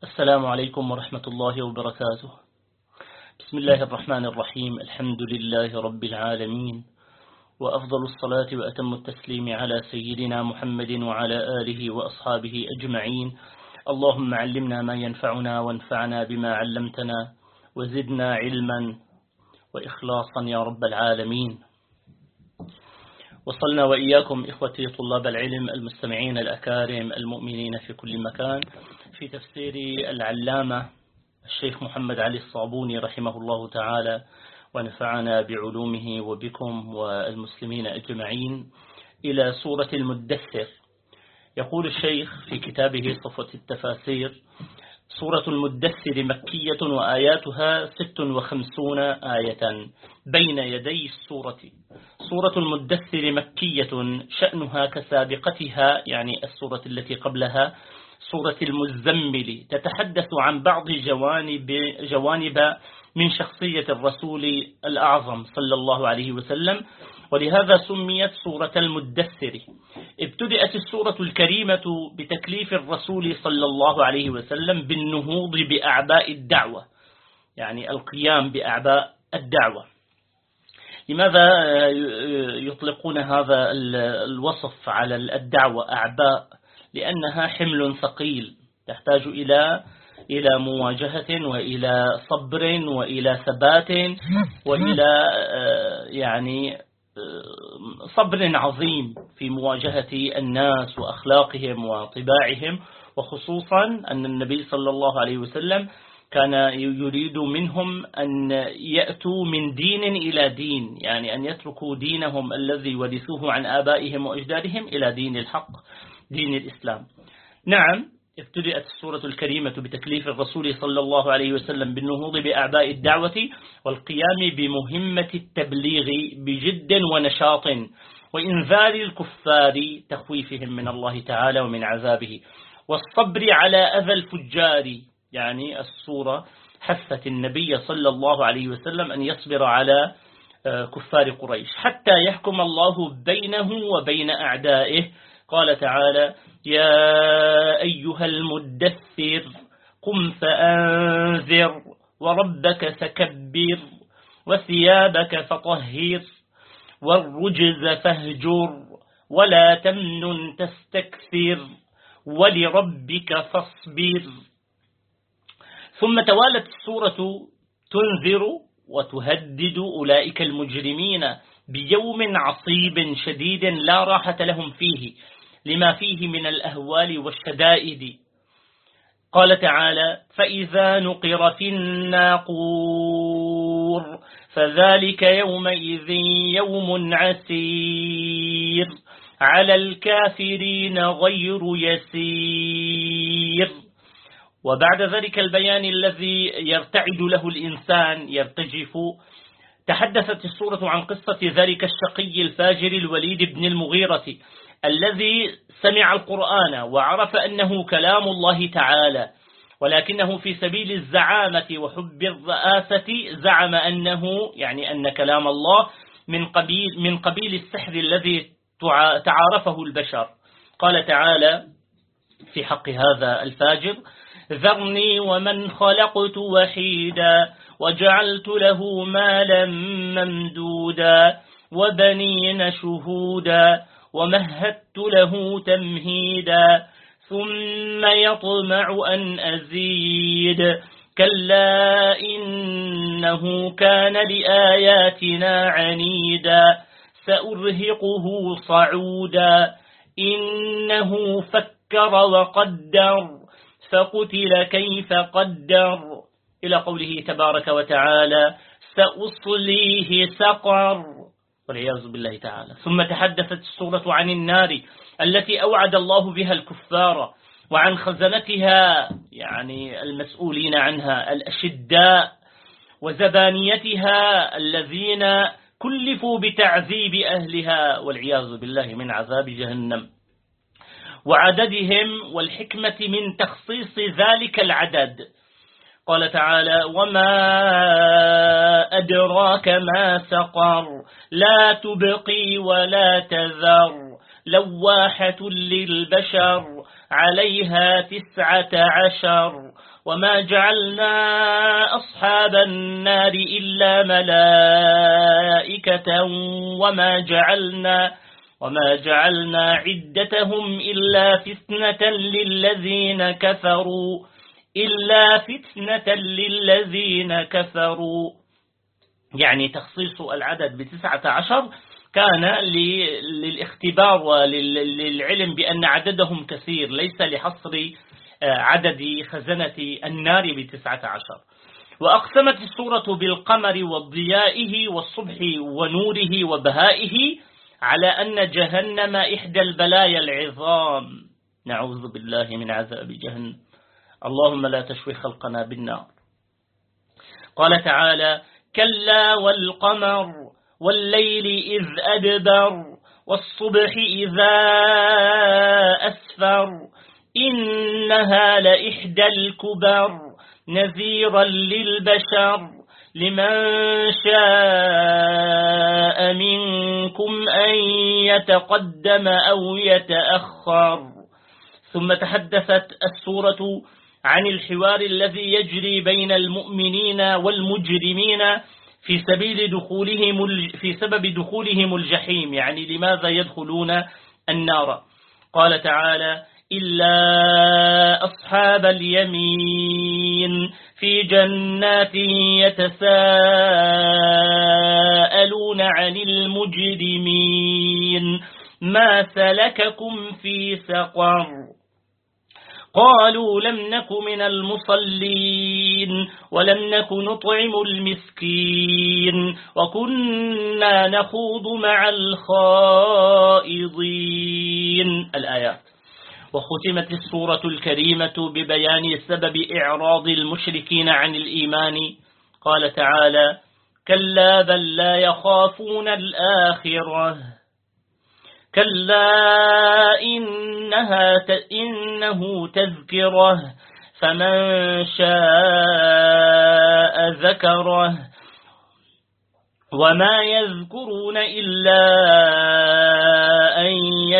السلام عليكم ورحمة الله وبركاته. بسم الله الرحمن الرحيم. الحمد لله رب العالمين، وأفضل الصلاة وأتم التسليم على سيدنا محمد وعلى آله وأصحابه أجمعين. اللهم علمنا ما ينفعنا وانفعنا بما علمتنا وزدنا علما وإخلاصا يا رب العالمين. وصلنا وإياكم إخوتي طلاب العلم المستمعين الأكارم المؤمنين في كل مكان في تفسير العلامة الشيخ محمد علي الصابوني رحمه الله تعالى، ونفعنا بعلومه وبكم والمسلمين أجمعين، إلى سورة المدثر. يقول الشيخ في كتابه صفوة التفاسير: سورة المدثر مكية وآياتها 56 آية. بين يدي السورة سورة المدثر مكية شأنها كسابقتها، يعني السورة التي قبلها سورة المزمل، تتحدث عن بعض جوانب من شخصية الرسول الأعظم صلى الله عليه وسلم، ولهذا سميت سورة المدثر. ابتدأت السورة الكريمة بتكليف الرسول صلى الله عليه وسلم بالنهوض بأعباء الدعوة، يعني القيام بأعباء الدعوة. لماذا يطلقون هذا الوصف على الدعوة أعباء؟ لأنها حمل ثقيل تحتاج إلى مواجهة وإلى صبر وإلى ثبات وإلى يعني صبر عظيم في مواجهة الناس وأخلاقهم وطباعهم، وخصوصا أن النبي صلى الله عليه وسلم كان يريد منهم أن يأتوا من دين إلى دين، يعني أن يتركوا دينهم الذي ورثوه عن آبائهم وأجدادهم إلى دين الحق، دين الإسلام. نعم، ابتدأت السورة الكريمة بتكليف الرسول صلى الله عليه وسلم بالنهوض بأعباء الدعوة والقيام بمهمة التبليغ بجد ونشاط، وإنذار الكفار، تخويفهم من الله تعالى ومن عذابه، والصبر على أذى الفجار. يعني السورة حثت النبي صلى الله عليه وسلم أن يصبر على كفار قريش حتى يحكم الله بينه وبين أعدائه. قال تعالى: يا أيها المدثر قم فأنذر وربك فكبر وثيابك فطهر والرجز فاهجر ولا تمنن تستكثر ولربك فاصبر. ثم توالت السورة تنذر وتهدد أولئك المجرمين بيوم عصيب شديد لا راحة لهم فيه لما فيه من الأهوال والشدائد. قال تعالى: فإذا نقر في الناقور فذلك يومئذ يوم عسير على الكافرين غير يسير. وبعد ذلك البيان الذي يرتعد له الإنسان يرتجف، تحدثت السورة عن قصة ذلك الشقي الفاجر الوليد بن المغيرة الذي سمع القرآن وعرف أنه كلام الله تعالى، ولكنه في سبيل الزعامة وحب الرئاسة زعم أنه أن كلام الله من قبيل السحر الذي تعارفه البشر. قال تعالى في حق هذا الفاجر: ذرني ومن خلقت وحيدا وجعلت له مالا ممدودا وبنين شهودا ومهدت له تمهيدا ثم يطمع أن أزيد كلا إنه كان لآياتنا عنيدا سأرهقه صعودا إنه فكر وقدر فقتل كيف قدر، إلى قوله تبارك وتعالى: سأصليه سقر، والعياذ بالله تعالى. ثم تحدثت السورة عن النار التي أوعد الله بها الكفار، وعن خزنتها المسؤولين عنها الأشداء، وزبانيتها الذين كلفوا بتعذيب أهلها والعياذ بالله من عذاب جهنم، وعددهم والحكمة من تخصيص ذلك العدد. قال تعالى: وما أدراك ما سقر لا تبقي ولا تذر لواحة للبشر عليها 19 وما جعلنا أصحاب النار إلا ملائكة وما جعلنا عدتهم إلا فتنة للذين كفروا يعني تخصيص العدد ب19 كان للاختبار وللعلم بأن عددهم كثير، ليس لحصر عدد خزنة النار ب19. وأقسمت السورة بالقمر وضيائه والصبح ونوره وبهائه على أن جهنم إحدى البلايا العظام، نعوذ بالله من عذاب جهنم، اللهم لا تشوي خلقنا بالنار. قال تعالى: كلا والقمر والليل إذ أدبر والصبح إذا أسفر إنها لإحدى الكبر نذيرا للبشر لمن شاء منكم أن يتقدم أو يتأخر. ثم تحدثت السورة عن الحوار الذي يجري بين المؤمنين والمجرمين في سبب دخولهم الجحيم، يعني لماذا يدخلون النار. قال تعالى: إلا أصحاب اليمين في جنات يتساءلون عن المجرمين ما سلككم في سقر قالوا لم نك من المصلين ولم نك نطعم المسكين وكنا نخوض مع الخائضين. الآيات. وختمت السورة الكريمة ببيان سبب إعراض المشركين عن الإيمان. قال تعالى: كلا بل لا يخافون الآخرة كلا إنه تذكرة فمن شاء ذكره وما يذكرون إلا أن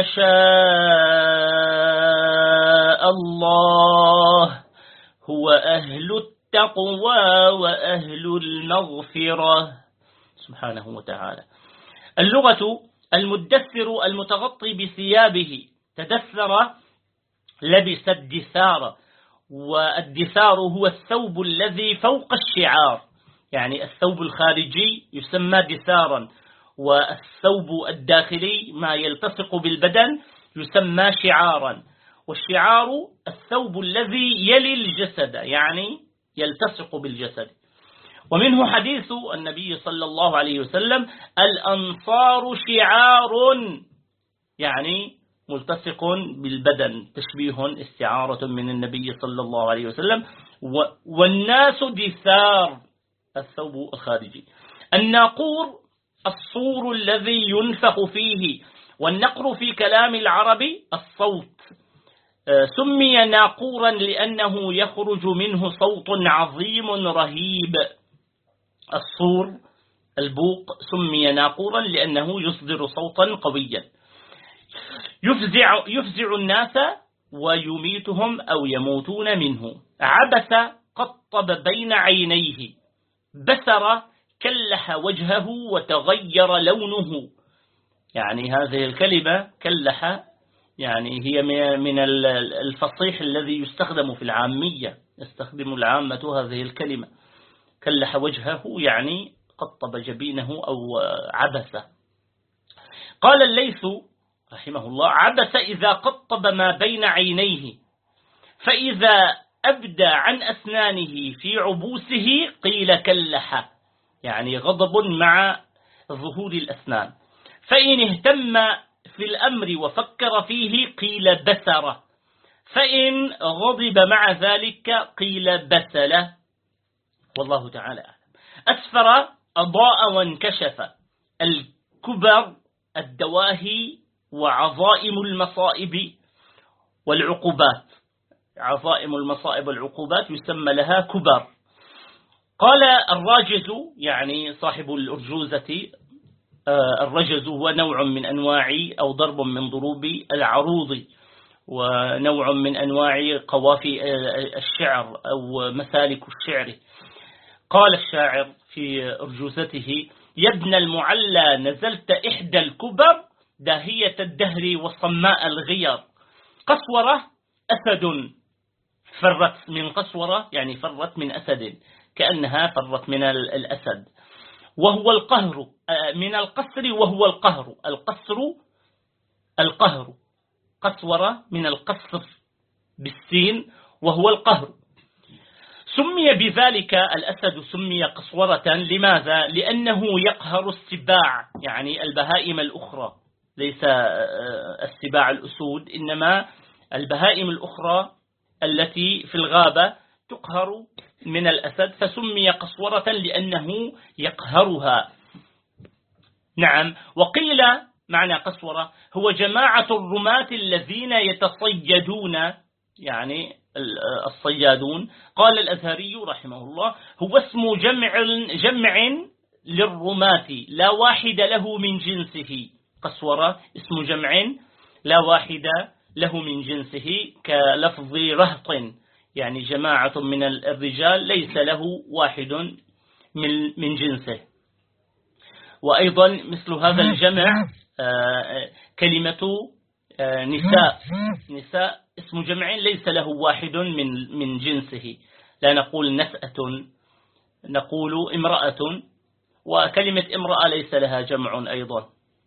يشاء الله هو أهل التقوى وأهل المغفرة سبحانه وتعالى. اللغة: المدثر المتغطي بثيابه، تدثر لبس الدثار، والدثار هو الثوب الذي فوق الشعار، يعني الثوب الخارجي يسمى دثارا، والثوب الداخلي ما يلتصق بالبدن يسمى شعارا. والشعار الثوب الذي يلي الجسد، يعني يلتصق بالجسد. ومنه حديث النبي صلى الله عليه وسلم: الأنصار شعار، يعني ملتصق بالبدن، تشبيه استعارة من النبي صلى الله عليه وسلم. والناس دثار، الثوب الخارجي. الناقور الصور الذي ينفخ فيه، والنقر في كلام العرب الصوت. سمي ناقورا لأنه يخرج منه صوت عظيم رهيب. الصور البوق سمي ناقورا لأنه يصدر صوتا قويا يفزع الناس ويميتهم أو يموتون منه. عبس قطب بين عينيه، بسر كلح وجهه وتغير لونه. يعني هذه الكلمة كلح يعني هي من الفصيح الذي يستخدم في العامية، يستخدم العامة هذه الكلمة. كلح وجهه يعني قطب جبينه أو عبس. قال الليث رحمه الله: عبس إذا قطب ما بين عينيه، فإذا أبدى عن أسنانه في عبوسه قيل كلح، يعني غضب مع ظهور الأسنان. فإن اهتم في الأمر وفكر فيه قيل بسر، فإن غضب مع ذلك قيل بسل. والله تعالى أعلم. أسفر أضاء وانكشف. الكبر الدواهي وعظائم المصائب والعقوبات، عظائم المصائب والعقوبات يسمى لها كبر. قال الراجز، يعني صاحب الأرجوزة، الرجز هو نوع من أنواع أو ضرب من ضروب العروض، ونوع من أنواع قوافي الشعر أو مسالك الشعر. قال الشاعر في أرجوزته: يا ابن المعلى نزلت إحدى الكبر، داهية الدهر وصماء الغير. قسورة أسد، فرت من قسورة يعني فرت من أسد، كأنها فرت من الأسد. وهو القهر من القصر، وهو القهر، القصر القهر، قسورة من القصر بالسين وهو القهر. سمي بذلك الأسد، سمي قسورة لماذا؟ لأنه يقهر السباع، يعني البهائم الأخرى، ليس السباع الأسود، إنما البهائم الأخرى التي في الغابة تقهر من الأسد، فسمي قسورة لأنه يقهرها. نعم. وقيل معنى قسورة هو جماعة الرماة الذين يتصيدون، يعني الصيادون. قال الأزهري رحمه الله: هو اسم جمع للرماة لا واحد له من جنسه. قسورة اسم جمع لا واحد له من جنسه، كلفظ رهط، يعني جماعة من الرجال ليس له واحد من جنسه. وأيضا مثل هذا الجمع كلمة نساء. نساء اسم جمع ليس له واحد من جنسه، لا نقول نسأة، نقول امرأة، وكلمة امرأة ليس لها جمع أيضا.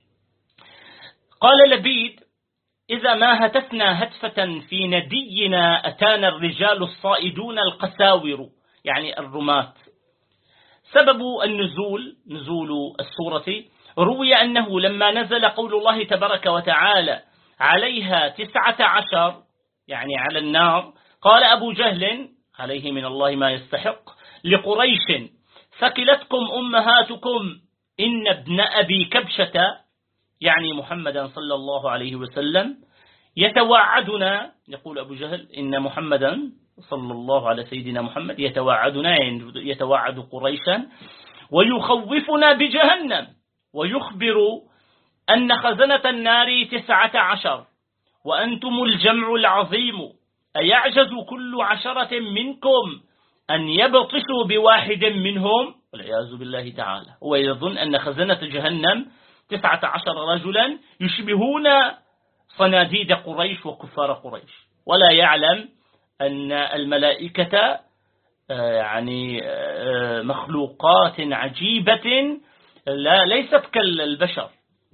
قال لبيد: إذا ما هتفنا هتفة في ندينا أتانا الرجال الصائدون القساور، يعني الرماة. سبب النزول، نزول السورة، روي أنه لما نزل قول الله تبارك وتعالى: عليها 19، يعني على النار، قال أبو جهل عليه من الله ما يستحق لقريش: ثكلتكم أمهاتكم إن ابن أبي كبشة، يعني محمدا صلى الله عليه وسلم، يتوعدنا. يقول أبو جهل إن محمدا صلى الله على سيدنا محمد يتوعدنا، يعني يتوعد قريشا، ويخوفنا بجهنم، ويخبر أن خزنة النار 19، وأنتم الجمع العظيم، أيعجز كل 10 منكم أن يبطشوا بواحد منهم، والعياذ بالله تعالى. ويظن أن خزنة جهنم 19 رجلا يشبهون صناديد قريش وكفار قريش، ولا يعلم أن الملائكة يعني مخلوقات عجيبة ليست كالبشر.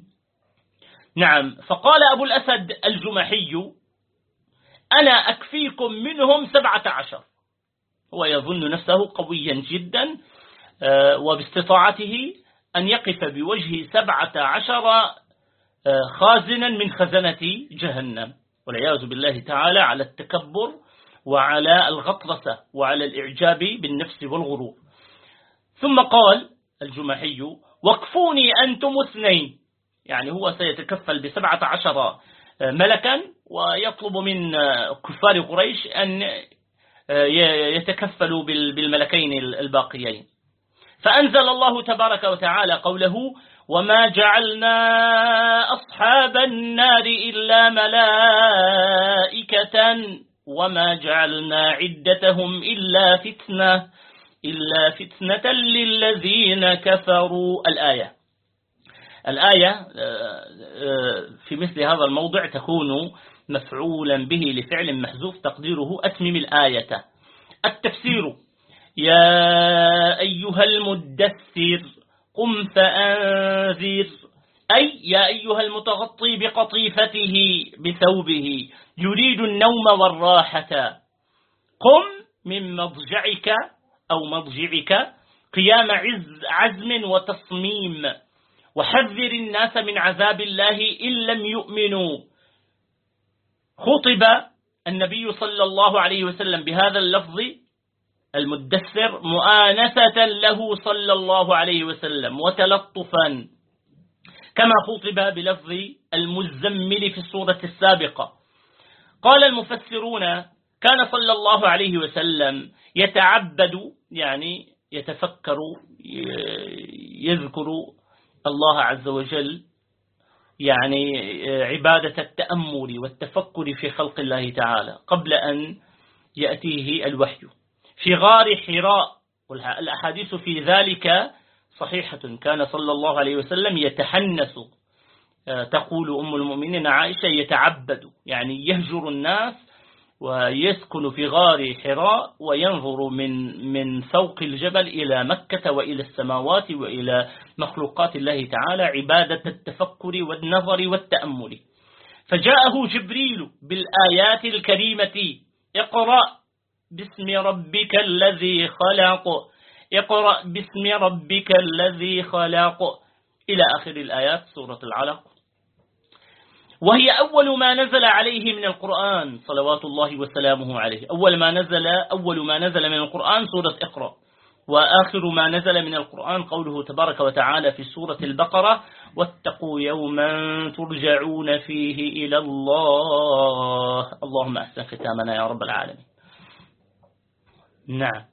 نعم. فقال أبو الأسد الجمحي: أنا أكفيكم منهم 17. هو يظن نفسه قويا جدا، وباستطاعته أن يقف بوجه 17 خازنا من خزنة جهنم، والعياذ بالله تعالى على التكبر وعلى الغطرسة وعلى الإعجاب بالنفس والغرور. ثم قال الجمحي: وقفوني أنتم 2، يعني هو سيتكفل ب17 ملكا، ويطلب من كفار قريش أن يتكفلوا بالملكين الباقيين. فأنزل الله تبارك وتعالى قوله: وما جعلنا أصحاب النار إلا ملائكة وما جعلنا عدتهم إلا فتنة للذين كفروا. الآية في مثل هذا الموضع تكون مفعولا به لفعل محذوف تقديره أتمم الآية. التفسير: يا أيها المدثر قم فأنذر، أي يا أيها المتغطي بقطيفته بثوبه يريد النوم والراحة، قم من مضجعك أو مضجعك قيام عزم وتصميم، وحذر الناس من عذاب الله إن لم يؤمنوا. خطب النبي صلى الله عليه وسلم بهذا اللفظ المدثر مؤانسة له صلى الله عليه وسلم وتلطفا، كما خطب بلفظ المزمل في السورة السابقة. قال المفسرون: كان صلى الله عليه وسلم يتعبد، يعني يتفكر، يذكر الله عز وجل، يعني عبادة التأمل والتفكر في خلق الله تعالى قبل أن يأتيه الوحي في غار حراء. والأحاديث في ذلك صحيحة، كان صلى الله عليه وسلم يتحنث، تقول أم المؤمنين عائشة يتعبد، يعني يهجر الناس ويسكن في غار حراء وينظر من فوق الجبل إلى مكة وإلى السماوات وإلى مخلوقات الله تعالى، عبادة التفكر والنظر والتأمل. فجاءه جبريل بالآيات الكريمة: اقرأ باسم ربك الذي خلق، اقرأ باسم ربك الذي خلق، إلى آخر الآيات سورة العلق. وهي أول ما نزل عليه من القرآن صلوات الله وسلامه عليه. أول ما نزل من القرآن سورة اقرأ، وآخر ما نزل من القرآن قوله تبارك وتعالى في سورة البقرة: واتقوا يوما ترجعون فيه إلى الله. اللهم أحسن ختامنا يا رب العالمين. نعم.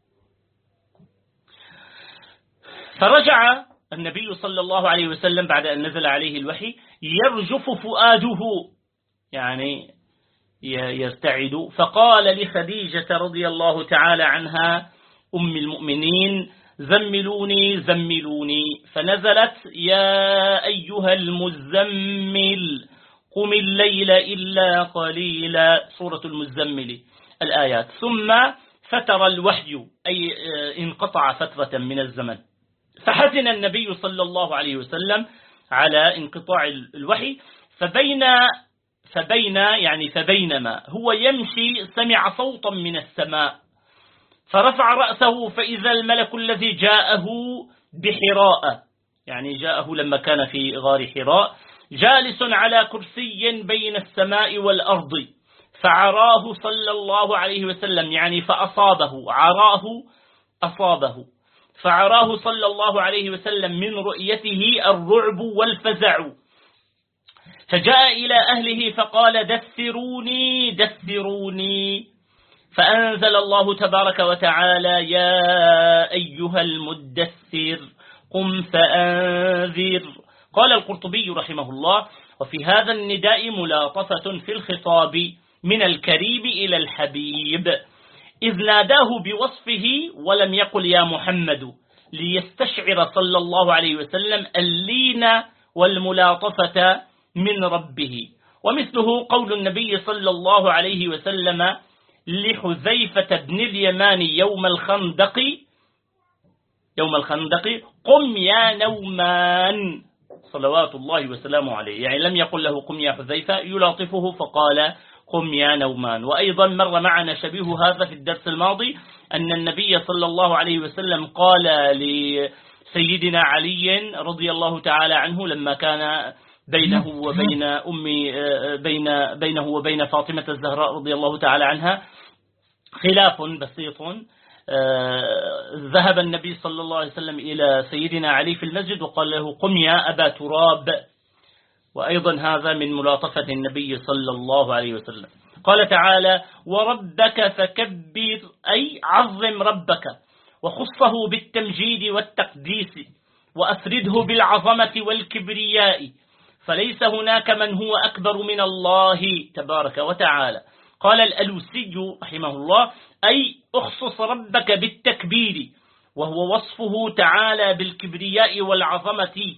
فرجع النبي صلى الله عليه وسلم بعد أن نزل عليه الوحي يرجف فؤاده، يعني يرتعد، فقال لخديجة رضي الله تعالى عنها أم المؤمنين: زملوني زملوني. فنزلت: يا أيها المزمل قم الليل إلا قليلا، سورة المزمل الآيات. ثم فتر الوحي، أي انقطع فترة من الزمن. فحزن النبي صلى الله عليه وسلم على انقطاع الوحي، فبينما هو يمشي سمع صوتا من السماء، فرفع رأسه فإذا الملك الذي جاءه بحراء، يعني جاءه لما كان في غار حراء، جالس على كرسي بين السماء والأرض، فعراه صلى الله عليه وسلم، يعني فأصابه، عراه أصابه، فعراه صلى الله عليه وسلم من رؤيته الرعب والفزع، فجاء إلى أهله فقال: دثروني دثروني. فأنزل الله تبارك وتعالى: يا أيها المدثر قم فأنذر. قال القرطبي رحمه الله: وفي هذا النداء ملاطفة في الخطاب من الكريم إلى الحبيب، إذ ناداه بوصفه ولم يقل يا محمد، ليستشعر صلى الله عليه وسلم اللين والملاطفة من ربه. ومثله قول النبي صلى الله عليه وسلم لحذيفة بن اليمان يوم الخندق: قم يا نومان، صلوات الله وسلامه عليه، يعني لم يقل له قم يا حذيفة، يلاطفه فقال قم يا نومان. وأيضا مر معنا شبيه هذا في الدرس الماضي، أن النبي صلى الله عليه وسلم قال لسيدنا علي رضي الله تعالى عنه لما كان بينه وبين فاطمة الزهراء رضي الله تعالى عنها خلاف بسيط، ذهب النبي صلى الله عليه وسلم إلى سيدنا علي في المسجد وقال له قم يا أبا تراب، وأيضا هذا من ملاطفة النبي صلى الله عليه وسلم. قال تعالى: وربك فكبر، أي عظم ربك، وخصه بالتمجيد والتقديس، وأفرده بالعظمة والكبرياء، فليس هناك من هو أكبر من الله تبارك وتعالى. قال الألوسي رحمه الله: أي اخصص ربك بالتكبير، وهو وصفه تعالى بالكبرياء والعظمة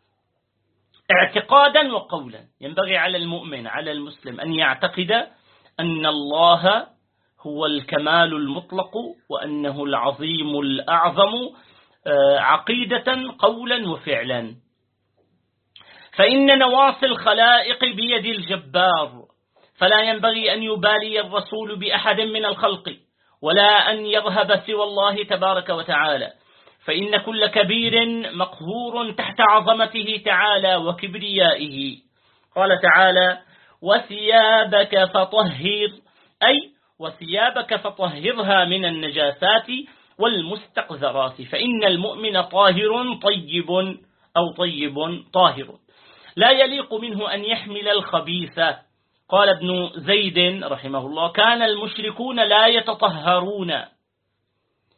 اعتقادا وقولا. ينبغي على المؤمن على المسلم أن يعتقد أن الله هو الكمال المطلق وأنه العظيم الأعظم عقيدة قولا وفعلا. فإن نواصي الخلائق بيد الجبار، فلا ينبغي أن يبالي الرسول بأحد من الخلق ولا أن يرهب سوى الله تبارك وتعالى، فإن كل كبير مقهور تحت عظمته تعالى وكبريائه. قال تعالى: وثيابك فطهر، أي وثيابك فطهرها من النجاسات والمستقذرات، فإن المؤمن طاهر طيب أو طيب طاهر، لا يليق منه أن يحمل الخبيث. قال ابن زيد رحمه الله: كان المشركون لا يتطهرون،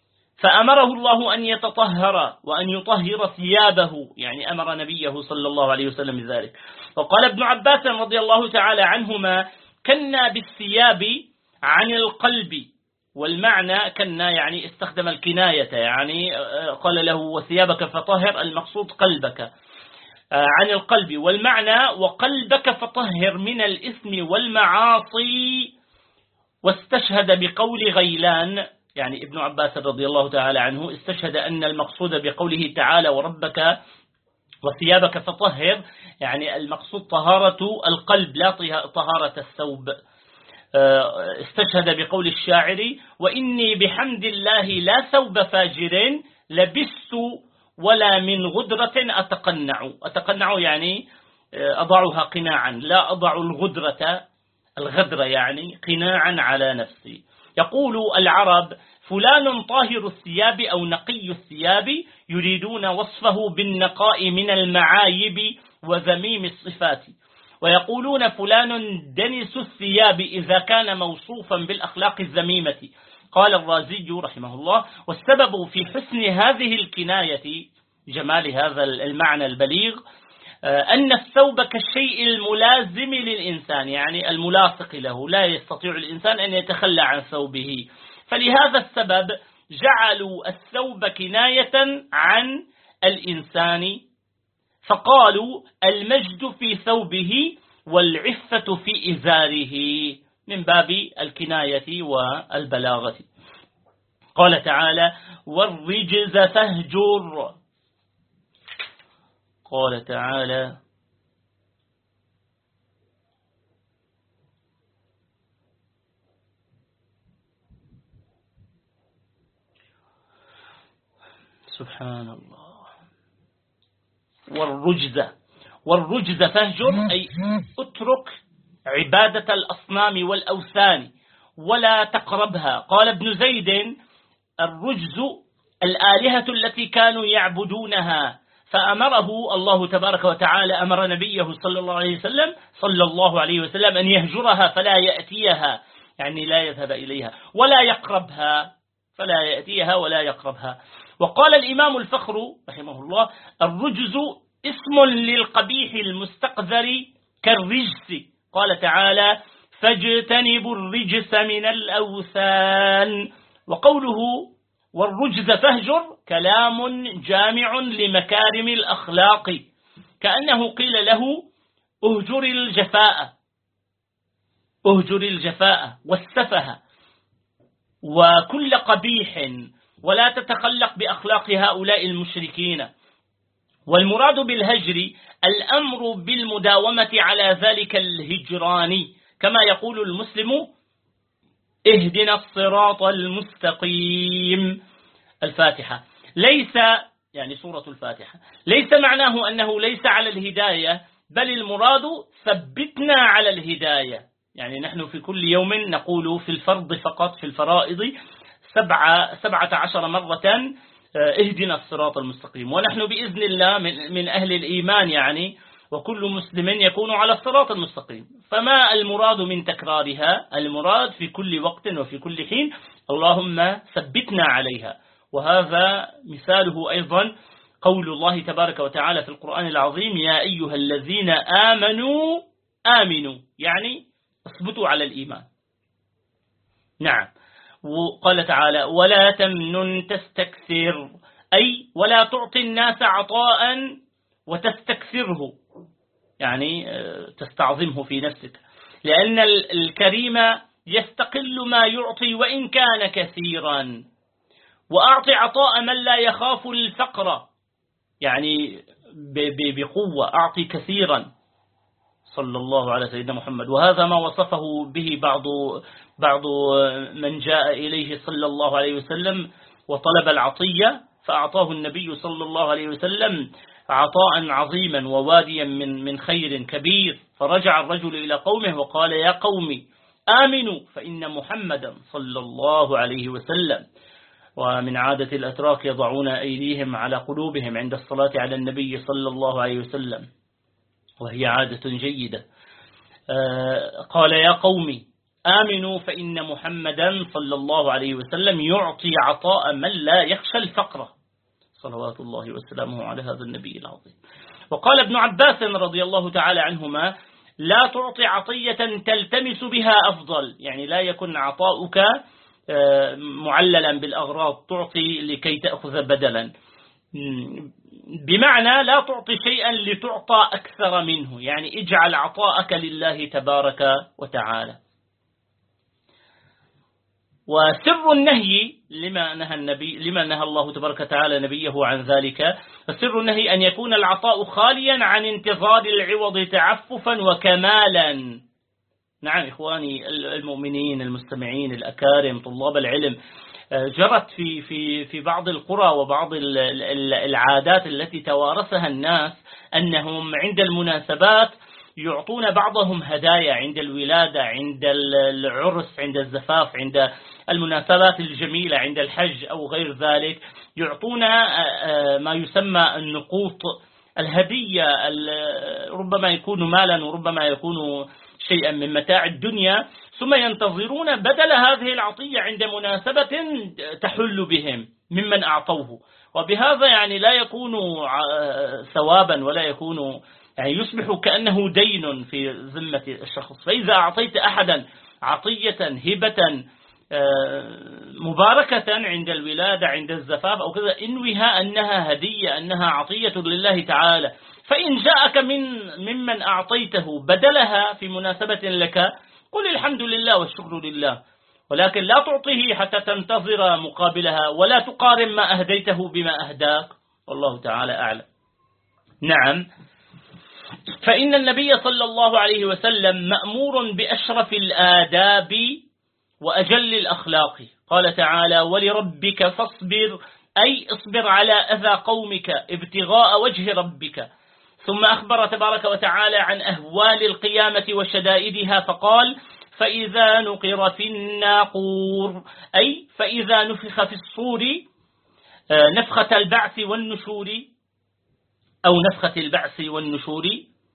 فأمره الله أن يتطهر وأن يطهر ثيابه، يعني أمر نبيه صلى الله عليه وسلم بذلك. وقال ابن عباس رضي الله تعالى عنهما: كنا بالثياب عن القلب، والمعنى كنا يعني استخدم الكناية، يعني قال له وثيابك فطهر، المقصود قلبك، عن القلب، والمعنى وقلبك فطهر من الإثم والمعاصي. واستشهد بقول غيلان، يعني ابن عباس رضي الله تعالى عنه استشهد أن المقصود بقوله تعالى وربك وثيابك فطهر، يعني المقصود طهارة القلب لا طهارة الثوب. استشهد بقول الشاعر: وإني بحمد الله لا ثوب فاجر لبست ولا من غدرة أتقنع يعني أضعها قناعا، لا أضع الغدرة يعني قناعا على نفسي. يقول العرب: فلان طاهر الثياب أو نقي الثياب، يريدون وصفه بالنقاء من المعايب وذميم الصفات. ويقولون فلان دنس الثياب إذا كان موصوفا بالأخلاق الذميمة. قال الرازي رحمه الله: والسبب في حسن هذه الكناية، جمال هذا المعنى البليغ، أن الثوب كالشيء الملازم للإنسان، يعني الملاصق له، لا يستطيع الإنسان أن يتخلى عن ثوبه، فلهذا السبب جعلوا الثوب كناية عن الإنسان، فقالوا المجد في ثوبه والعفة في إزاره، من باب الكناية والبلاغة. قال تعالى: والرجز فاهجر. قال تعالى: سبحان الله، والرجز فاهجر، أي اترك عبادة الأصنام والأوثان ولا تقربها. قال ابن زيد: الرجز الآلهة التي كانوا يعبدونها، فأمره الله تبارك وتعالى، أمر نبيه صلى الله عليه وسلم أن يهجرها فلا يأتيها، يعني لا يذهب إليها، ولا يقربها، فلا يأتيها ولا يقربها. وقال الإمام الفخر رحمه الله: الرجز اسم للقبيح المستقذر كالرجس. قال تعالى: فاجتنبوا الرجس من الأوثان. وقوله والرجز فاهجر كلام جامع لمكارم الأخلاق، كأنه قيل له: اهجر الجفاء والسفه وكل قبيح، ولا تتخلق بأخلاق هؤلاء المشركين. والمراد بالهجر الأمر بالمداومة على ذلك الهجران، كما يقول المسلم: اهدنا الصراط المستقيم. الفاتحة ليس، يعني سورة الفاتحة، ليس معناه أنه ليس على الهداية، بل المراد ثبتنا على الهداية. يعني نحن في كل يوم نقول في الفرض فقط، في الفرائض 17 مرة اهدنا الصراط المستقيم، ونحن بإذن الله من أهل الإيمان، يعني وكل مسلم يكون على الصراط المستقيم. فما المراد من تكرارها؟ المراد في كل وقت وفي كل حين اللهم ثبتنا عليها. وهذا مثاله أيضا قول الله تبارك وتعالى في القرآن العظيم: يا أيها الذين آمنوا، يعني اثبتوا على الإيمان. نعم. وقال تعالى: ولا تمنن تستكثر، أي ولا تعطي الناس عطاء وتستكثره، يعني تستعظمه في نفسك، لأن الكريم يستقل ما يعطي وإن كان كثيرا. وأعطي عطاء من لا يخاف الفقر، يعني بقوة، أعطي كثيرا. صلى الله على سيدنا محمد. وهذا ما وصفه به بعض من جاء إليه صلى الله عليه وسلم وطلب العطية، فأعطاه النبي صلى الله عليه وسلم عطاء عظيما وواديا من خير كبير. فرجع الرجل إلى قومه وقال: يا قوم آمنوا فإن محمدا صلى الله عليه وسلم. ومن عادة الأتراك يضعون أيديهم على قلوبهم عند الصلاة على النبي صلى الله عليه وسلم، وهي عادة جيدة. قال: يا قوم آمنوا فإن محمدا صلى الله عليه وسلم يعطي عطاء من لا يخشى الفقر، صلوات الله وسلامه على هذا النبي العظيم. وقال ابن عباس رضي الله تعالى عنهما: لا تعطي عطية تلتمس بها أفضل، يعني لا يكن عطاؤك معللا بالأغراض، تعطي لكي تأخذ بدلا، بمعنى لا تعطي شيئا لتعطى أكثر منه، يعني اجعل عطاءك لله تبارك وتعالى. وسر النهي لما نهى الله تبارك وتعالى نبيه عن ذلك، سر النهي أن يكون العطاء خاليا عن انتظار العوض تعففا وكمالا. نعم إخواني المؤمنين المستمعين الأكارم طلاب العلم، جرت في بعض القرى وبعض العادات التي توارثها الناس أنهم عند المناسبات يعطون بعضهم هدايا، عند الولادة، عند العرس، عند الزفاف، عند المناسبات الجميلة، عند الحج أو غير ذلك، يعطون ما يسمى النقوط، الهدية، ربما يكون مالا وربما يكون شيئا من متاع الدنيا، ثم ينتظرون بدل هذه العطية عند مناسبة تحل بهم ممن أعطوه، وبهذا يعني لا يكون ثوابا ولا يكون، يعني يصبح كأنه دين في ذمة الشخص. فإذا أعطيت أحدا عطية هبة مباركة عند الولادة عند الزفاف أو كذا، انوها أنها هدية، أنها عطية لله تعالى، فإن جاءك ممن أعطيته بدلها في مناسبة لك قل الحمد لله والشكر لله، ولكن لا تعطيه حتى تنتظر مقابلها، ولا تقارن ما أهديته بما أهداك، والله تعالى أعلم. نعم، فإن النبي صلى الله عليه وسلم مأمور بأشرف الآداب وأجل الأخلاق، قال تعالى: ولربك فاصبر، أي اصبر على أذى قومك ابتغاء وجه ربك. ثم أخبر تبارك وتعالى عن أهوال القيامة وشدائدها فقال: فإذا نقر في الناقور، أي فإذا نفخ في الصور، نفخة البعث والنشور، أو نفخة البعث والنشور،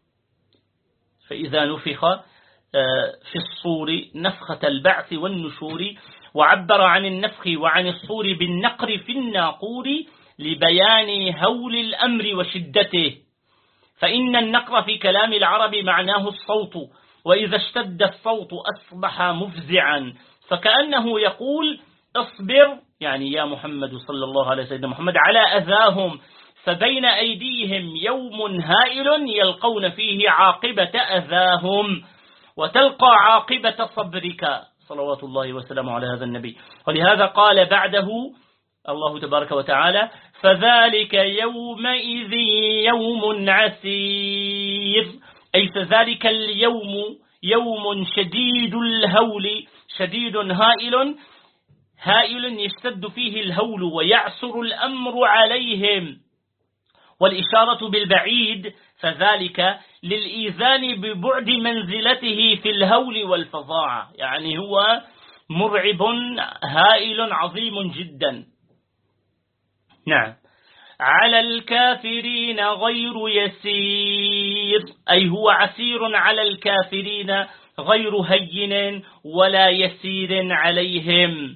فإذا نفخ في الصور نفخة البعث والنشور. وعبر عن النفخ وعن الصور بالنقر في الناقور لبيان هول الأمر وشدته، فإن النقر في كلام العرب معناه الصوت، وإذا اشتد الصوت أصبح مفزعا، فكأنه يقول: اصبر، يعني يا محمد صلى الله عليه وسلم محمد، على أذاهم، فبين أيديهم يوم هائل يلقون فيه عاقبة أذاهم، وتلقى عاقبة صبرك، صلوات الله وسلامه على هذا النبي. ولهذا قال بعده الله تبارك وتعالى: فذلك يومئذ يوم عسير، أي فذلك اليوم يوم شديد الهول، شديد هائل يشتد فيه الهول ويعسر الأمر عليهم، والإشارة بالبعيد فذلك للإيذان ببعد منزلته في الهول والفظاعة، يعني هو مرعب هائل عظيم جدا. نعم، على الكافرين غير يسير، أي هو عسير على الكافرين غير هين ولا يسير عليهم.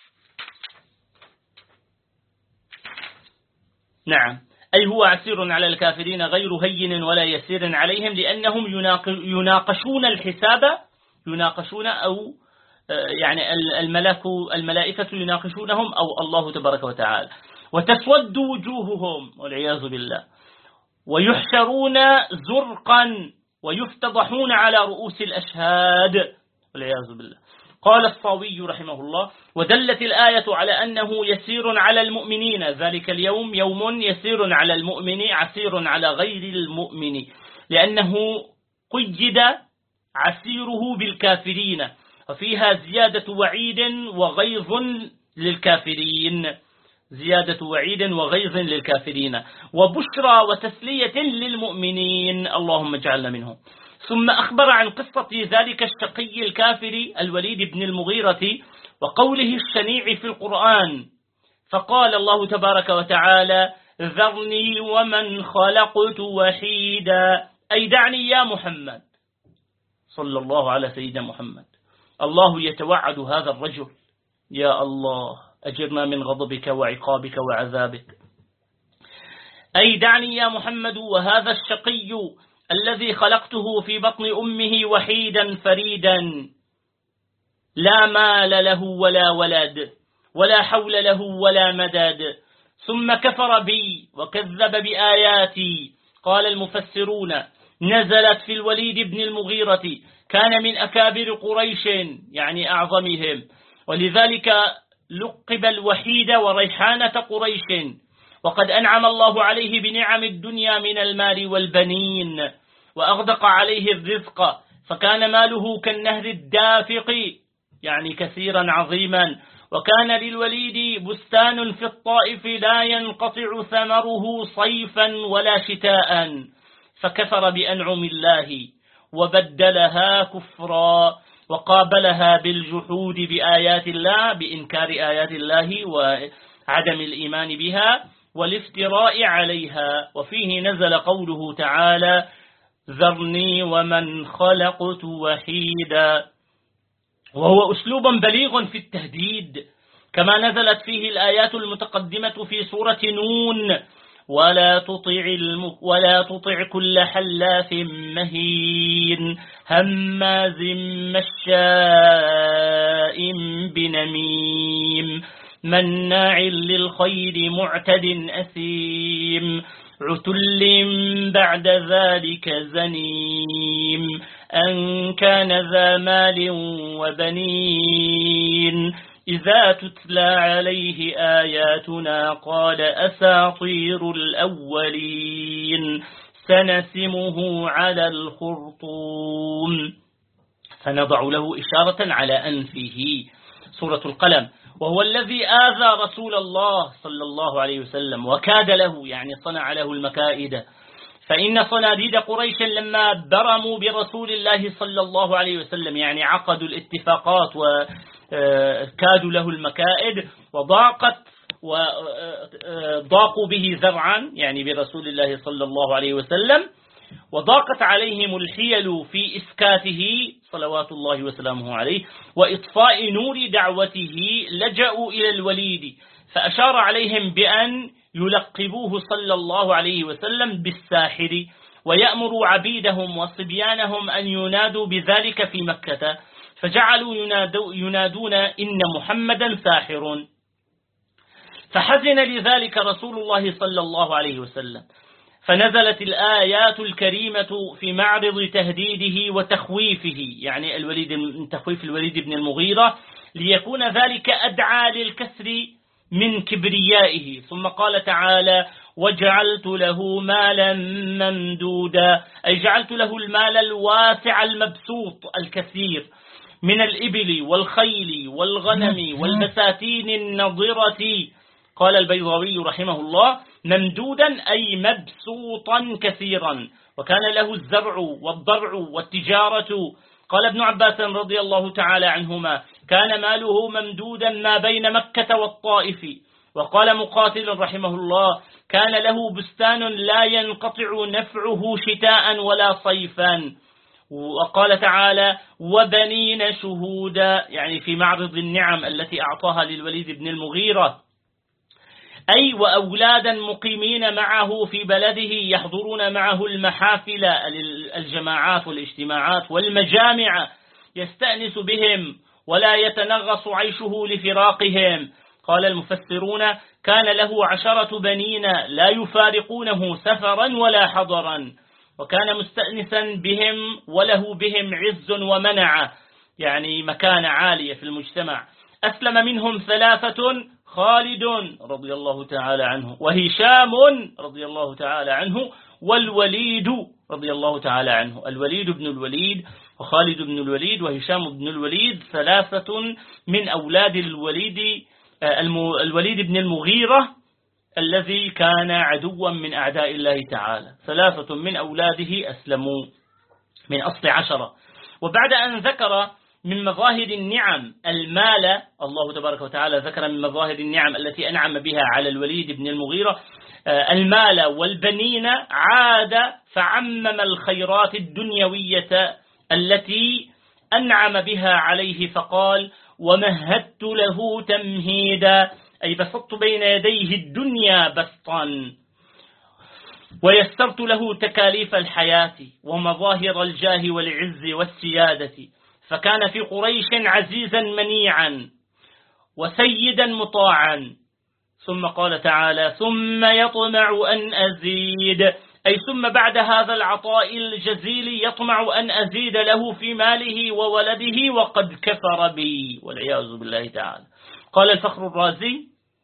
نعم، أي هو عسير على الكافرين غير هين ولا يسير عليهم، لأنهم يناقشون الحساب، يناقشون أو يعني الملائكة يناقشونهم أو الله تبارك وتعالى، وتسود وجوههم والعياذ بالله، ويحشرون زرقا ويفتضحون على رؤوس الأشهاد والعياذ بالله. قال الصاوي رحمه الله: ودلت الآية على أنه يسير على المؤمنين، ذلك اليوم يوم يسير على المؤمن عسير على غير المؤمن، لأنه قيد عسيره بالكافرين، وفيها زيادة وعيد وغيظ للكافرين، زيادة وعيد وغيظ للكافرين، وبشرى وتسلية للمؤمنين، اللهم اجعلنا منهم. ثم أخبر عن قصة ذلك الشقي الكافر الوليد بن المغيرة وقوله الشنيع في القرآن، فقال الله تبارك وتعالى: ذرني ومن خلقت وحيدا، أي دعني يا محمد، صلى الله على سيدنا محمد، الله يتوعد هذا الرجل: يا الله أجرنا من غضبك وعقابك وعذابك. أي دعني يا محمد وهذا الشقي الذي خلقته في بطن أمه وحيدا فريدا، لا مال له ولا ولد ولا حول له ولا مدد، ثم كفر بي وكذب بآياتي. قال المفسرون: نزلت في الوليد بن المغيرة، كان من أكابر قريش يعني أعظمهم، ولذلك لقب الوحيد وريحانة قريش، وقد أنعم الله عليه بنعم الدنيا من المال والبنين، وأغدق عليه الرزق، فكان ماله كالنهر الدافق يعني كثيرا عظيما. وكان للوليد بستان في الطائف لا ينقطع ثمره صيفا ولا شتاء، فكفر بأنعم الله وبدلها كفرا، وقابلها بالجحود بآيات الله، بإنكار آيات الله وعدم الإيمان بها والافتراء عليها. وفيه نزل قوله تعالى: ذرني ومن خلقت وحيدا، وهو أسلوب بليغ في التهديد، كما نزلت فيه الآيات المتقدمة في سورة نون: ولا تطع كل حلاف مهين هماز مشاء بنميم مناع للخير معتد أثيم عتل بعد ذلك زنيم أن كان ذا مال وبنين إذا تتلى عليه آياتنا قال أساطير الأولين سنسمه على الخرطوم، فنضع له إشارة على أنفه. سورة القلم. وهو الذي آذى رسول الله صلى الله عليه وسلم وكاد له، يعني صنع له المكائد. فإن صناديد قريش لما برموا برسول الله صلى الله عليه وسلم، يعني عقدوا الاتفاقات وكادوا له المكائد، وضاقوا به ذرعا، يعني برسول الله صلى الله عليه وسلم، وضاقت عليهم الحيل في إسكاته صلوات الله وسلامه عليه وإطفاء نور دعوته، لجأوا إلى الوليد، فأشار عليهم بأن يلقبوه صلى الله عليه وسلم بالساحر، ويأمر عبيدهم وصبيانهم أن ينادوا بذلك في مكة، فجعلوا ينادون إن محمدا ساحر. فحزن لذلك رسول الله صلى الله عليه وسلم، فنزلت الآيات الكريمة في معرض تهديده وتخويفه، يعني تخويف الوليد بن المغيرة، ليكون ذلك أدعى للكسر من كبريائه. ثم قال تعالى: وجعلت له مالا ممدودا، أي جعلت له المال الواسع المبسوط الكثير من الإبل والخيل والغنم والبساتين النضرة. قال البيضاوي رحمه الله: ممدودا أي مبسوطا كثيرا، وكان له الزرع والضرع والتجارة. قال ابن عباس رضي الله تعالى عنهما: كان ماله ممدودا ما بين مكة والطائف. وقال مقاتل رحمه الله: كان له بستان لا ينقطع نفعه شتاء ولا صيفا. وقال تعالى: وبنين شهودا، يعني في معرض النعم التي أعطاها للوليد بن المغيرة، أي وأولادا مقيمين معه في بلده يحضرون معه المحافل، الجماعات والاجتماعات والمجامع، يستأنس بهم ولا يتنغص عيشه لفراقهم. قال المفسرون: كان له 10 بنين لا يفارقونه سفرا ولا حضرا، وكان مستأنسا بهم وله بهم عز ومنعة، يعني مكانة عالية في المجتمع. أسلم منهم 3: خالد رضي الله تعالى عنه، وهشام رضي الله تعالى عنه، والوليد رضي الله تعالى عنه. الوليد بن الوليد وخالد بن الوليد وهشام بن الوليد 3 من أولاد الوليد بن المغيرة الذي كان عدوا من أعداء الله تعالى. 3 من أولاده أسلموا من أصل 10. وبعد أن ذكر من مظاهر النعم المال، الله تبارك وتعالى ذكر من مظاهر النعم التي أنعم بها على الوليد بن المغيرة المال والبنين، عاد فعمم الخيرات الدنيوية التي أنعم بها عليه فقال: ومهدت له تمهيدا، أي بسطت بين يديه الدنيا بسطا، ويسرت له تكاليف الحياة ومظاهر الجاه والعز والسيادة، فكان في قريش عزيزا منيعا وسيدا مطاعا. ثم قال تعالى: ثم يطمع أن أزيد، أي ثم بعد هذا العطاء الجزيل يطمع أن أزيد له في ماله وولده وقد كفر بي والعياذ بالله تعالى. قال الفخر الرازي: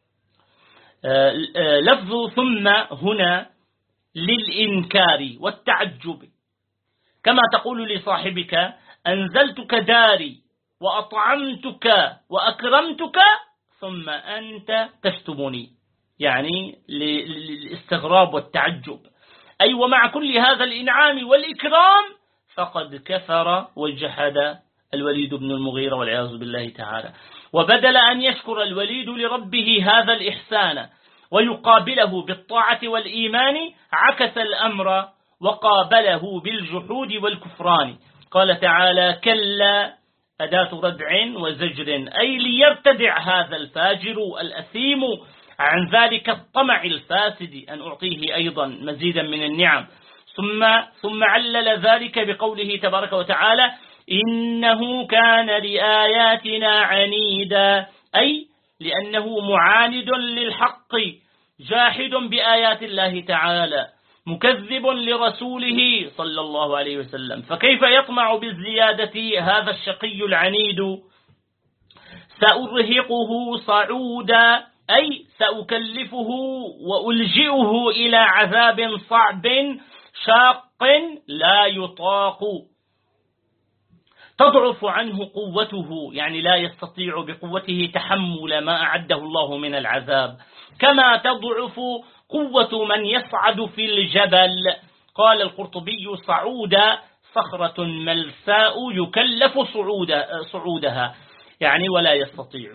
لفظ ثم هنا للإنكار والتعجب، كما تقول لصاحبك: أنزلتك داري وأطعمتك وأكرمتك ثم أنت تشتمني، يعني للاستغراب والتعجب، أي ومع كل هذا الإنعام والإكرام فقد كفر وجحد الوليد بن المغيرة والعياذ بالله تعالى. وبدل أن يشكر الوليد لربه هذا الإحسان ويقابله بالطاعة والإيمان، عكس الأمر وقابله بالجحود والكفران. قال تعالى: كلا، أداة ردع وزجر، أي ليرتدع هذا الفاجر الأثيم عن ذلك الطمع الفاسد أن أعطيه أيضا مزيدا من النعم. ثم علل ذلك بقوله تبارك وتعالى: إنه كان لآياتنا عنيدا، أي لأنه معاند للحق جاحد بآيات الله تعالى مكذب لرسوله صلى الله عليه وسلم، فكيف يطمع بالزيادة هذا الشقي العنيد؟ سأرهقه صعودا، أي سأكلفه وألجئه إلى عذاب صعب شاق لا يطاق، تضعف عنه قوته، يعني لا يستطيع بقوته تحمل ما أعده الله من العذاب، كما تضعف قوة من يصعد في الجبل. قال القرطبي: صعودا صخرة ملساء يكلف صعودها، يعني ولا يستطيع.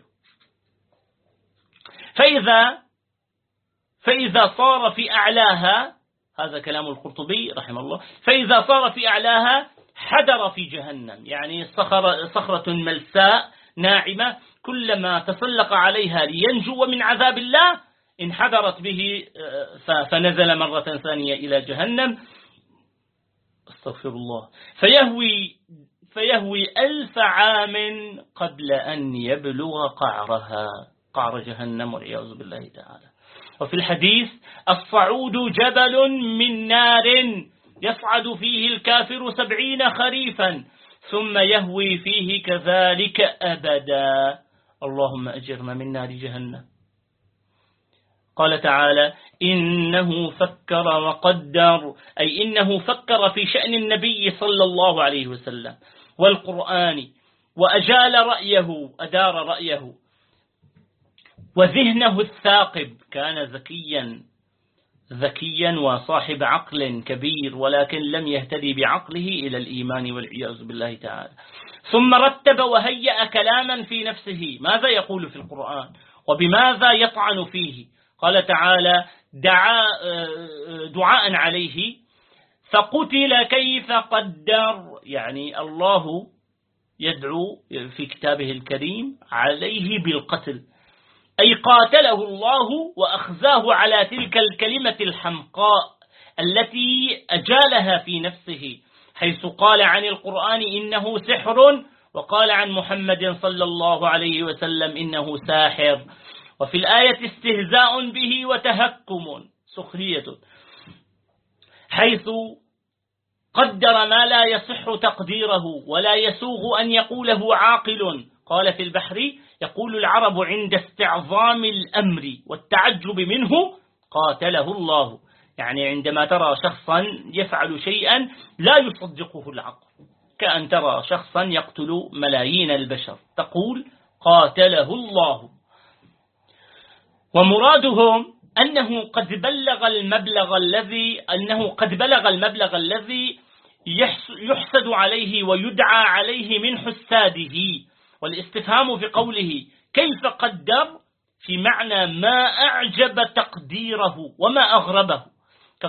فإذا صار في أعلاها، هذا كلام القرطبي رحمه الله، فإذا صار في أعلاها حدر في جهنم، يعني صخرة ملساء ناعمة كلما تسلق عليها لينجو من عذاب الله انحدرت به فنزل مرة ثانية إلى جهنم، استغفر الله، فيهوي 1000 عام قبل أن يبلغ قعر جهنم والعياذ بالله تعالى. وفي الحديث: الصعود جبل من نار يصعد فيه الكافر 70 خريفا ثم يهوي فيه كذلك أبدا، اللهم أجرنا من نار جهنم. قال تعالى: إنه فكر وقدر، أي إنه فكر في شأن النبي صلى الله عليه وسلم والقرآن، وأجال رأيه، أدار رأيه، وذهنه الثاقب، كان ذكيا وصاحب عقل كبير، ولكن لم يهتدي بعقله إلى الإيمان والعياذ بالله تعالى. ثم رتب وهيأ كلاما في نفسه، ماذا يقول في القرآن وبماذا يطعن فيه. قال تعالى دعاء عليه: فقتل كيف قدر، يعني الله يدعو في كتابه الكريم عليه بالقتل، أي قاتله الله وأخزاه على تلك الكلمة الحمقاء التي أجالها في نفسه، حيث قال عن القرآن إنه سحر، وقال عن محمد صلى الله عليه وسلم إنه ساحر. وفي الآية استهزاء به وتهكم، سخرية، حيث قدر ما لا يصح تقديره ولا يسوغ أن يقوله عاقل. قال في البحر: يقول العرب عند استعظام الأمر والتعجب منه: قاتله الله، يعني عندما ترى شخصا يفعل شيئا لا يصدقه العقل، كأن ترى شخصا يقتل ملايين البشر تقول: قاتله الله. ومرادهم أنه قد بلغ المبلغ الذي يحسد عليه ويدعى عليه من حساده. والاستفهام في قوله كيف قدر في معنى ما أعجب تقديره وما أغربه،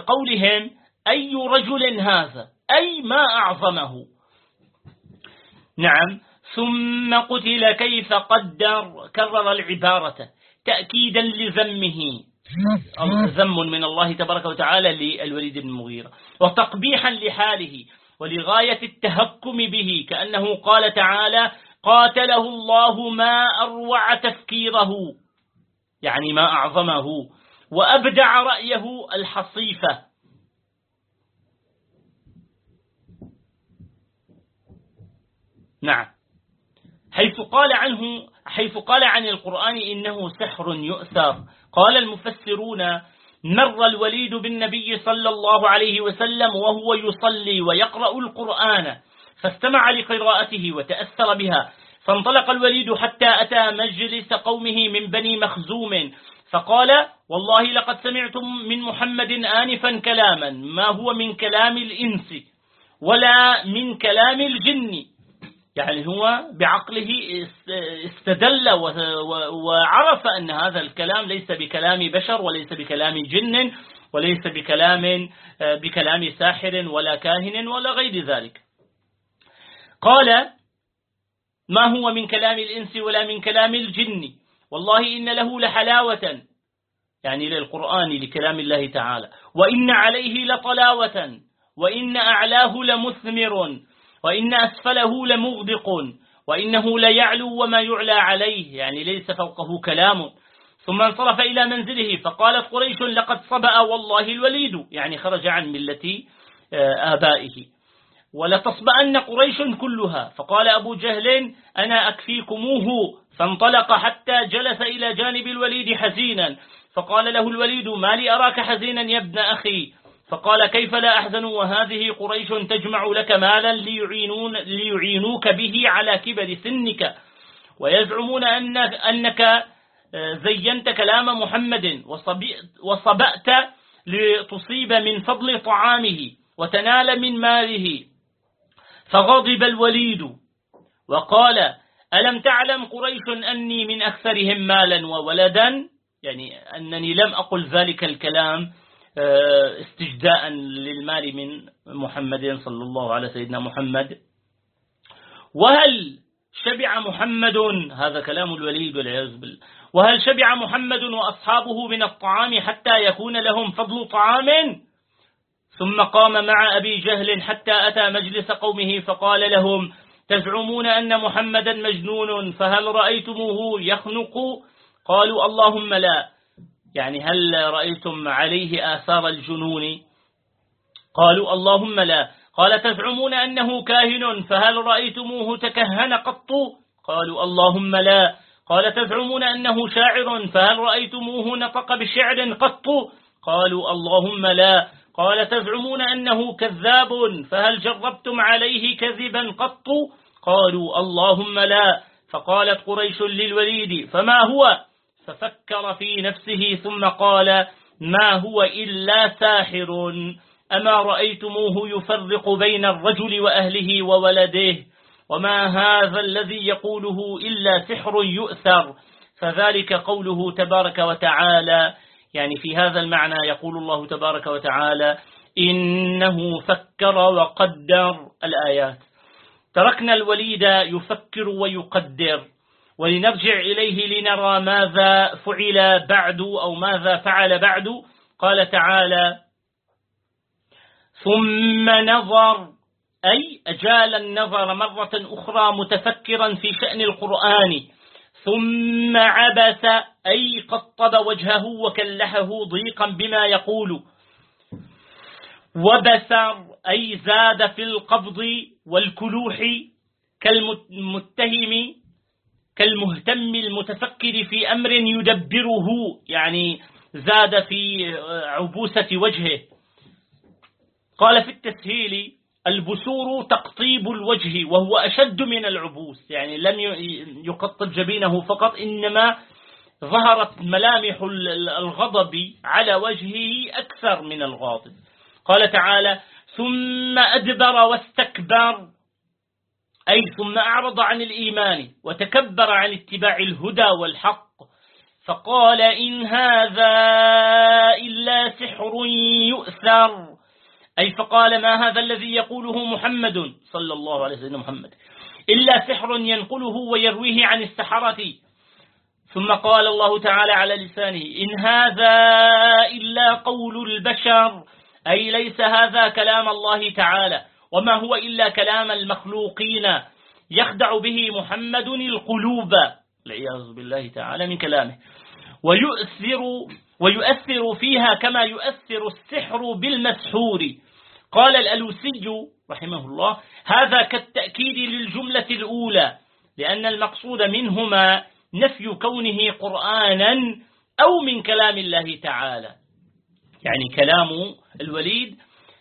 كقولهم: أي رجل هذا، أي ما أعظمه. نعم. ثم قتل كيف قدر، كرر العبارة تأكيدا لذمه، ذم من الله تبارك وتعالى للوليد بن المغيرة، وتقبيحا لحاله ولغاية التهكم به، كأنه قال تعالى قاتله الله ما أروع تفكيره، يعني ما أعظمه، وأبدع رأيه الحصيفة. نعم. حيث قال عن القرآن إنه سحر يؤثر، قال المفسرون مر الوليد بالنبي صلى الله عليه وسلم وهو يصلي ويقرأ القرآن، فاستمع لقراءته وتأثر بها، فانطلق الوليد حتى أتى مجلس قومه من بني مخزوم، فقال والله لقد سمعتم من محمد آنفا كلاما ما هو من كلام الإنس ولا من كلام الجن، يعني هو بعقله استدل وعرف أن هذا الكلام ليس بكلام بشر وليس بكلام جن وليس بكلام ساحر ولا كاهن ولا غير ذلك. قال ما هو من كلام الإنس ولا من كلام الجن، والله إن له لحلاوة، يعني للقرآن لكلام الله تعالى، وإن عليه لطلاوة، وإن أعلاه لمثمر، وإن أسفله لمغدق، وإنه ليعلو وما يعلى عليه، يعني ليس فوقه كلام. ثم انصرف إلى منزله، فقالت قريش لقد صبأ والله الوليد، يعني خرج عن ملة آبائه، ولتصبأن قريش كلها. فقال أبو جهل أنا أكفيكموه، فانطلق حتى جلس إلى جانب الوليد حزينا، فقال له الوليد ما لي أراك حزينا يا ابن أخي؟ فقال كيف لا أحزن وهذه قريش تجمع لك مالا ليعينوك به على كبر سنك، ويزعمون أنك زينت كلام محمد وصبأت لتصيب من فضل طعامه وتنال من ماله. فغضب الوليد وقال ألم تعلم قريش أني من أكثرهم مالا وولدا، يعني أنني لم أقل ذلك الكلام استجداء للمال من محمد صلى الله على سيدنا محمد. وهل شبع محمد، هذا كلام الوليد والعياذ بالله، وهل شبع محمد وأصحابه من الطعام حتى يكون لهم فضل طعام؟ ثم قام مع أبي جهل حتى أتى مجلس قومه فقال لهم تزعمون أن محمدا مجنون، فهل رأيتموه يخنق؟ قالوا اللهم لا، يعني هل رأيتم عليه آثار الجنون؟ قالوا اللهم لا. قال تزعمون أنه كاهن، فهل رأيتموه تكهن قط؟ قالوا اللهم لا. قال تزعمون أنه شاعر، فهل رأيتموه نطق بشعر قط؟ قالوا اللهم لا. قال تزعمون أنه كذاب، فهل جربتم عليه كذبا قط؟ قالوا اللهم لا. فقالت قريش للوليد فما هو؟ ففكر في نفسه ثم قال ما هو إلا ساحر، أما رأيتموه يفرق بين الرجل وأهله وولده، وما هذا الذي يقوله إلا سحر يؤثر. فذلك قوله تبارك وتعالى، يعني في هذا المعنى يقول الله تبارك وتعالى إنه فكر وقدر الآيات. تركنا الوليد يفكر ويقدر، ولنرجع إليه لنرى ماذا فعل بعد أو ماذا فعل بعد. قال تعالى ثم نظر، أي أجال النظر مرة أخرى متفكرا في شأن القرآن. ثم عبس، أي قطب وجهه وكلحه ضيقا بما يقول. وبسر، أي زاد في القبض والكلوح كالمهتم المتفكر في أمر يدبره، يعني زاد في عبوسة وجهه. قال في التسهيل البسور تقطيب الوجه، وهو أشد من العبوس، يعني لم يقطب جبينه فقط، إنما ظهرت ملامح الغضب على وجهه أكثر من الغاضب. قال تعالى ثم أدبر واستكبر، أي ثم أعرض عن الإيمان وتكبر عن اتباع الهدى والحق، فقال إن هذا إلا سحر يؤثر، أي فقال ما هذا الذي يقوله محمد صلى الله عليه وسلم محمد إلا سحر ينقله ويرويه عن السحرة. ثم قال الله تعالى على لسانه: إن هذا إلا قول البشر، أي ليس هذا كلام الله تعالى، وما هو إلا كلام المخلوقين يخدع به محمد القلوب، والعياذ بالله تعالى من كلامه، ويؤثر فيها كما يؤثر السحر بالمسحور. قال الألوسي رحمه الله: هذا كالتأكيد للجملة الأولى، لأن المقصود منهما نفي كونه قرآنا أو من كلام الله تعالى. يعني كلام الوليد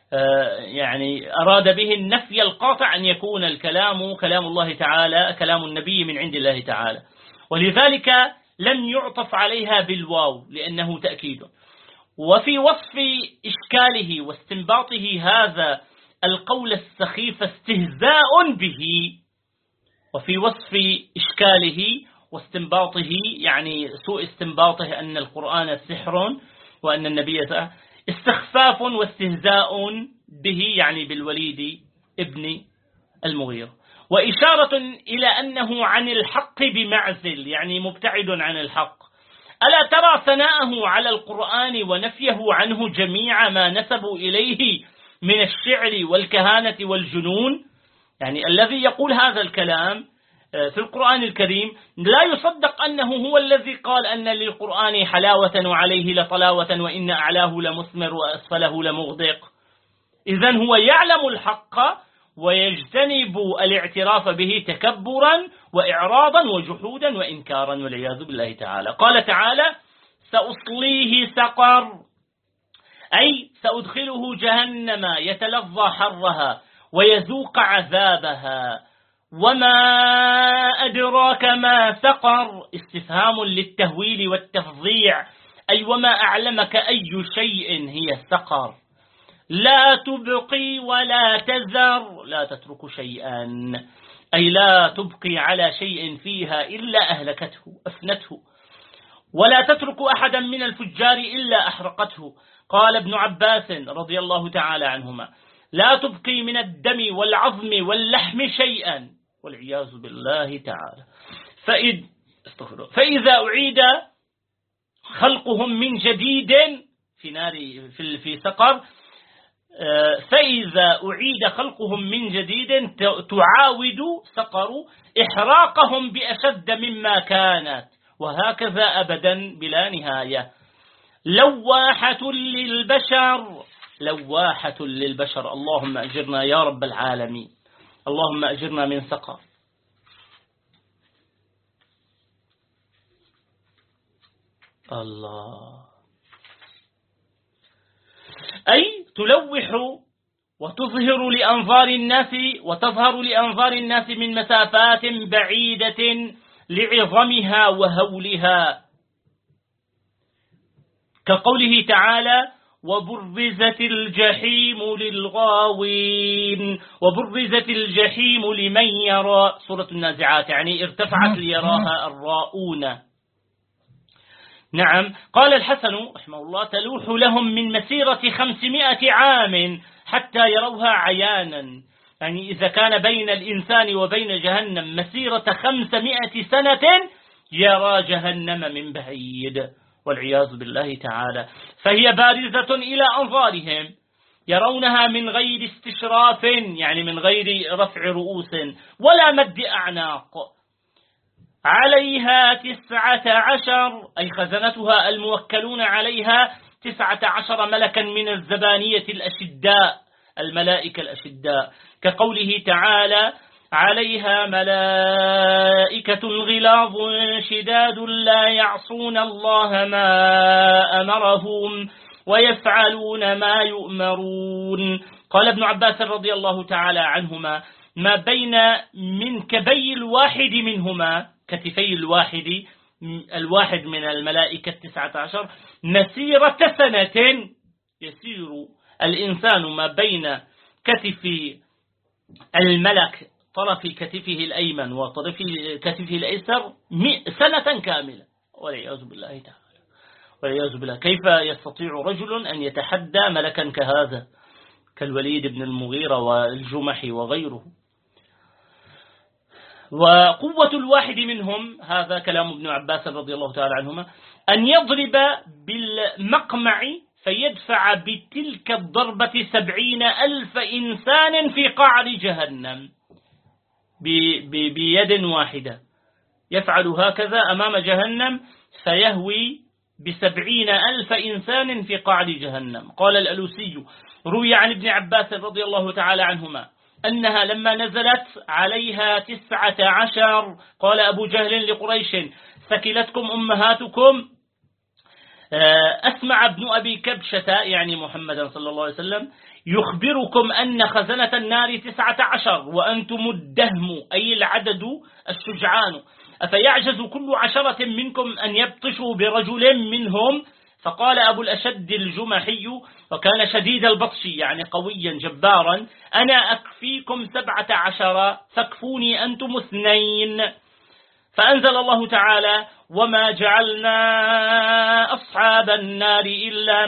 يعني أراد به النفي القاطع أن يكون الكلام كلام الله تعالى، كلام النبي من عند الله تعالى، ولذلك لم يعطف عليها بالواو لأنه تأكيد. وفي وصف إشكاله واستنباطه هذا القول السخيف استهزاء به، وفي وصف إشكاله واستنباطه يعني سوء استنباطه أن القرآن سحر وأن النبي استخفاف واستهزاء به، يعني بالوليد ابن المغيرة، وإشارة إلى أنه عن الحق بمعزل، يعني مبتعد عن الحق. ألا ترى ثناءه على القرآن ونفيه عنه جميع ما نسبوا إليه من الشعر والكهانة والجنون؟ يعني الذي يقول هذا الكلام في القرآن الكريم لا يصدق أنه هو الذي قال أن للقرآن حلاوة وعليه لطلاوة وإن أعلاه لمثمر وأسفله لمغدق. إذن هو يعلم الحق ويجتنب الاعتراف به تكبرا وإعراضا وجحودا وإنكارا، والعياذ بالله تعالى. قال تعالى: سأصليه سقر، أي سأدخله جهنم يتلظى حرها ويذوق عذابها. وما أدراك ما سقر، استفهام للتهويل والتفظيع، أي وما أعلمك أي شيء هي سقر. لا تبقي ولا تذر، لا تترك شيئا، أي لا تبقي على شيء فيها إلا أهلكته أفنته، ولا تترك أحدا من الفجار إلا أحرقته. قال ابن عباس رضي الله تعالى عنهما: لا تبقي من الدم والعظم واللحم شيئا، والعياذ بالله تعالى. فإذا أعيد خلقهم من جديد في نار في سقر، فإذا أعيد خلقهم من جديد تعاود سقر إحراقهم بأشد مما كانت، وهكذا أبدا بلا نهاية. لواحة للبشر، لواحة للبشر. اللهم أجرنا يا رب العالمين، اللهم أجرنا من سقر. الله، أي تلوح وتظهر لأنظار الناس وتظهر لأنظار الناس من مسافات بعيدة لعظمها وهولها، كقوله تعالى: وبرزت الجحيم للغاوين، وبرزت الجحيم لمن يرى، سورة النازعات، يعني ارتفعت ليراها الراؤون. نعم. قال الحسن رحمه الله: تلوح لهم من مسيرة 500 عام حتى يروها عيانا، يعني إذا كان بين الإنسان وبين جهنم مسيرة 500 سنة يرى جهنم من بعيد، والعياذ بالله تعالى. فهي بارزة إلى أنظارهم، يرونها من غير استشراف، يعني من غير رفع رؤوس ولا مد أعناق. عليها 19، أي خزنتها الموكلون عليها 19 ملكا من الزبانية الأشداء، الملائكة الأشداء، كقوله تعالى: عليها ملائكة غلاظ شداد لا يعصون الله ما أمرهم ويفعلون ما يؤمرون. قال ابن عباس رضي الله تعالى عنهما: ما بين منكبي الواحد منهما، كتفي الواحد من الملائكة 19 مسيرة سنة. يسير الإنسان ما بين كتف الملك طرف كتفه الأيمن وطرف كتفه الأيسر 100 سنة كاملة، والعياذ بالله تعالى، والعياذ بالله. كيف يستطيع رجل أن يتحدى ملكا كهذا، كالوليد بن المغيرة والجمح وغيره؟ وقوة الواحد منهم، هذا كلام ابن عباس رضي الله تعالى عنهما، أن يضرب بالمقمع فيدفع بتلك الضربة 70,000 إنسان في قعر جهنم بيد واحدة، يفعل هكذا أمام جهنم فيهوي ب70,000 إنسان في قعر جهنم. قال الألوسي: روي عن ابن عباس رضي الله تعالى عنهما أنها لما نزلت عليها 19، قال أبو جهل لقريش: ثكلتكم أمهاتكم. أسمع ابن أبي كبشة يعني محمدا صلى الله عليه وسلم يخبركم أن خزنة النار 19 وأنتم الدهم، أي العدد الشجعان، أفيعجز كل 10 منكم أن يبطشوا برجل منهم؟ فقال أبو الأشد الجمحي، وكان شديد البطش يعني قويا جبارا: أنا أكفيكم 17 فاكفوني أنتم 2. فأنزل الله تعالى: وما جعلنا أصحاب النار إلا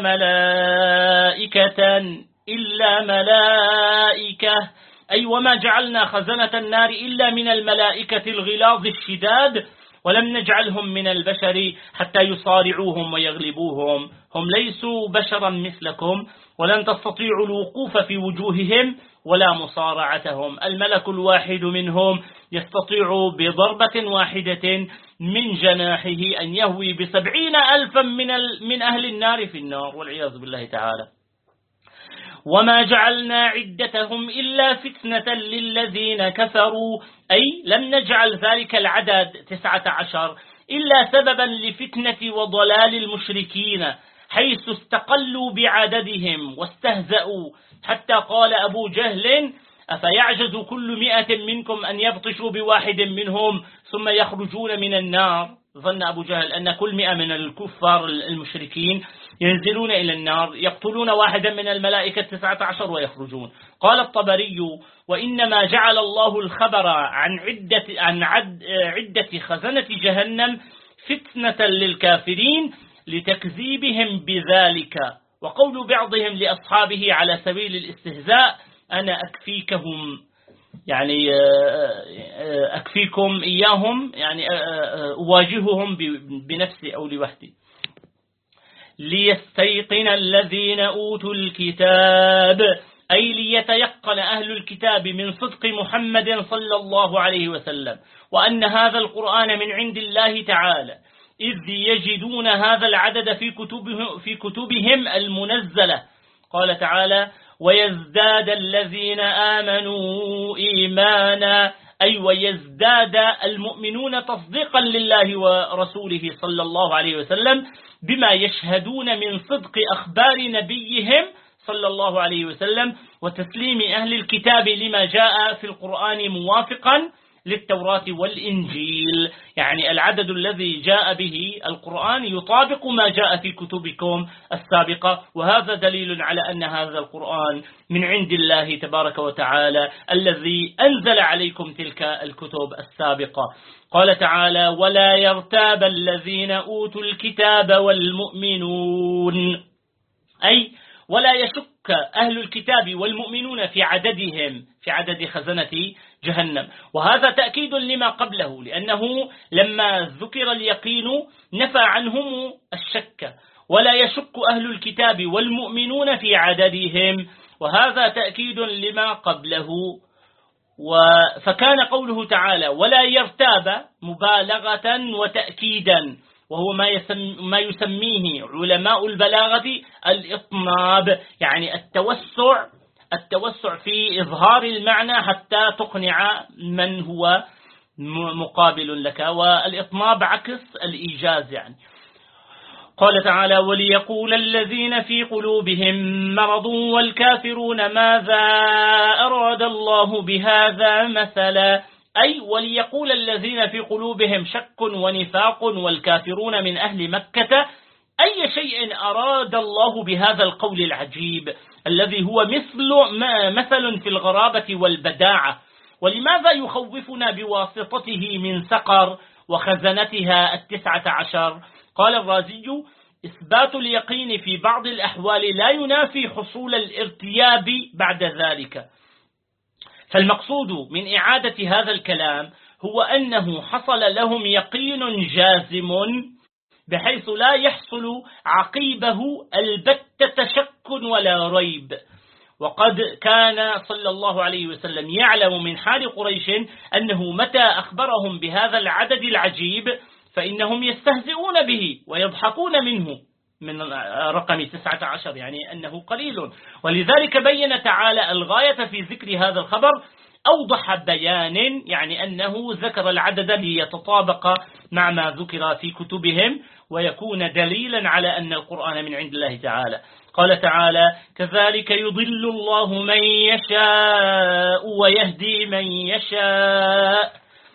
ملائكة، أي وما جعلنا خزنة النار إلا من الملائكة الغلاظ الشداد، ولم نجعلهم من البشر حتى يصارعوهم ويغلبوهم، هم ليسوا بشرا مثلكم ولن تستطيعوا الوقوف في وجوههم ولا مصارعتهم. الملك الواحد منهم يستطيع بضربة واحدة من جناحه أن يهوي ب70,000 من أهل النار في النار والعياذ بالله تعالى. وما جعلنا عدتهم إلا فتنة للذين كفروا، أي لم نجعل ذلك العدد 19 إلا سببا لفتنة وضلال المشركين، حيث استقلوا بعددهم واستهزأوا، حتى قال أبو جهل: أفيعجز كل 100 منكم أن يبطشوا بواحد منهم ثم يخرجون من النار؟ ظن أبو جهل أن كل 100 من الكفار المشركين ينزلون إلى النار يقتلون واحدا من الملائكة 19 ويخرجون. قال الطبري: وإنما جعل الله الخبر عن عدة خزنة جهنم فتنة للكافرين لتكذيبهم بذلك. وقول بعضهم لأصحابه على سبيل الاستهزاء: أنا أكفيكهم، يعني أكفيكم إياهم، يعني أواجههم بنفسي أو لوحدي. ليستيقن الذين أوتوا الكتاب، أي ليتيقن أهل الكتاب من صدق محمد صلى الله عليه وسلم، وأن هذا القرآن من عند الله تعالى، إذ يجدون هذا العدد في كتبهم المنزلة. قال تعالى: ويزداد الذين آمنوا إيمانا، أي ويزداد المؤمنون تصديقا لله ورسوله صلى الله عليه وسلم بما يشهدون من صدق أخبار نبيهم صلى الله عليه وسلم، وتسليم أهل الكتاب لما جاء في القرآن موافقا للتوراة والإنجيل، يعني العدد الذي جاء به القرآن يطابق ما جاء في كتبكم السابقة، وهذا دليل على أن هذا القرآن من عند الله تبارك وتعالى الذي أنزل عليكم تلك الكتب السابقة. قال تعالى: ولا يرتاب الذين أوتوا الكتاب والمؤمنون، أي ولا يشك أهل الكتاب والمؤمنون في عددهم، في عدد خزنة جهنم. وهذا تأكيد لما قبله، لأنه لما ذكر اليقين نفى عنهم الشك. ولا يشك أهل الكتاب والمؤمنون في عددهم، وهذا تأكيد لما قبله. فكان قوله تعالى ولا يرتاب مبالغة وتأكيدا، وهو ما يسميه علماء البلاغة الإطناب، يعني التوسع في إظهار المعنى حتى تقنع من هو مقابل لك، والإطناب عكس الإيجاز يعني. قال تعالى: وليقول الذين في قلوبهم مرض والكافرون ماذا أراد الله بهذا مثلا، أي وليقول الذين في قلوبهم شك ونفاق والكافرون من أهل مكة أي شيء أراد الله بهذا القول العجيب الذي هو مثل في الغرابة والبداعة، ولماذا يخوفنا بواسطته من سقر وخزنتها 19؟ قال الرازي: إثبات اليقين في بعض الأحوال لا ينافي حصول الارتياب بعد ذلك. فالمقصود من إعادة هذا الكلام هو أنه حصل لهم يقين جازم بحيث لا يحصل عقيبه البتة شك ولا ريب. وقد كان صلى الله عليه وسلم يعلم من حال قريش أنه متى أخبرهم بهذا العدد العجيب فإنهم يستهزئون به ويضحكون منه، من رقم 19 يعني أنه قليل. ولذلك بين تعالى الغاية في ذكر هذا الخبر أوضح بيان، يعني أنه ذكر العدد ليتطابق مع ما ذكر في كتبهم ويكون دليلا على أن القرآن من عند الله تعالى. قال تعالى: كذلك يضل الله من يشاء ويهدي من يشاء،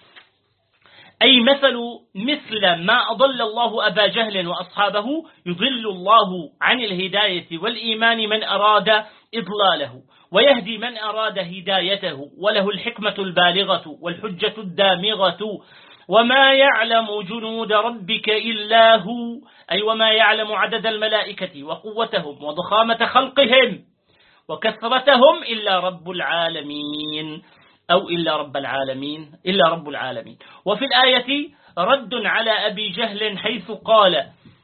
أي مثل ما أضل الله أبا جهل وأصحابه يضل الله عن الهداية والإيمان من أراد إضلاله، ويهدي من أراد هدايته، وله الحكمة البالغة والحجة الدامغة. وما يعلم جنود ربك إلا هو، أي وما يعلم عدد الملائكة وقوتهم وضخامة خلقهم وكثرتهم إلا رب العالمين، أو إلا رب العالمين، إلا رب العالمين. وفي الآية رد على أبي جهل حيث قال: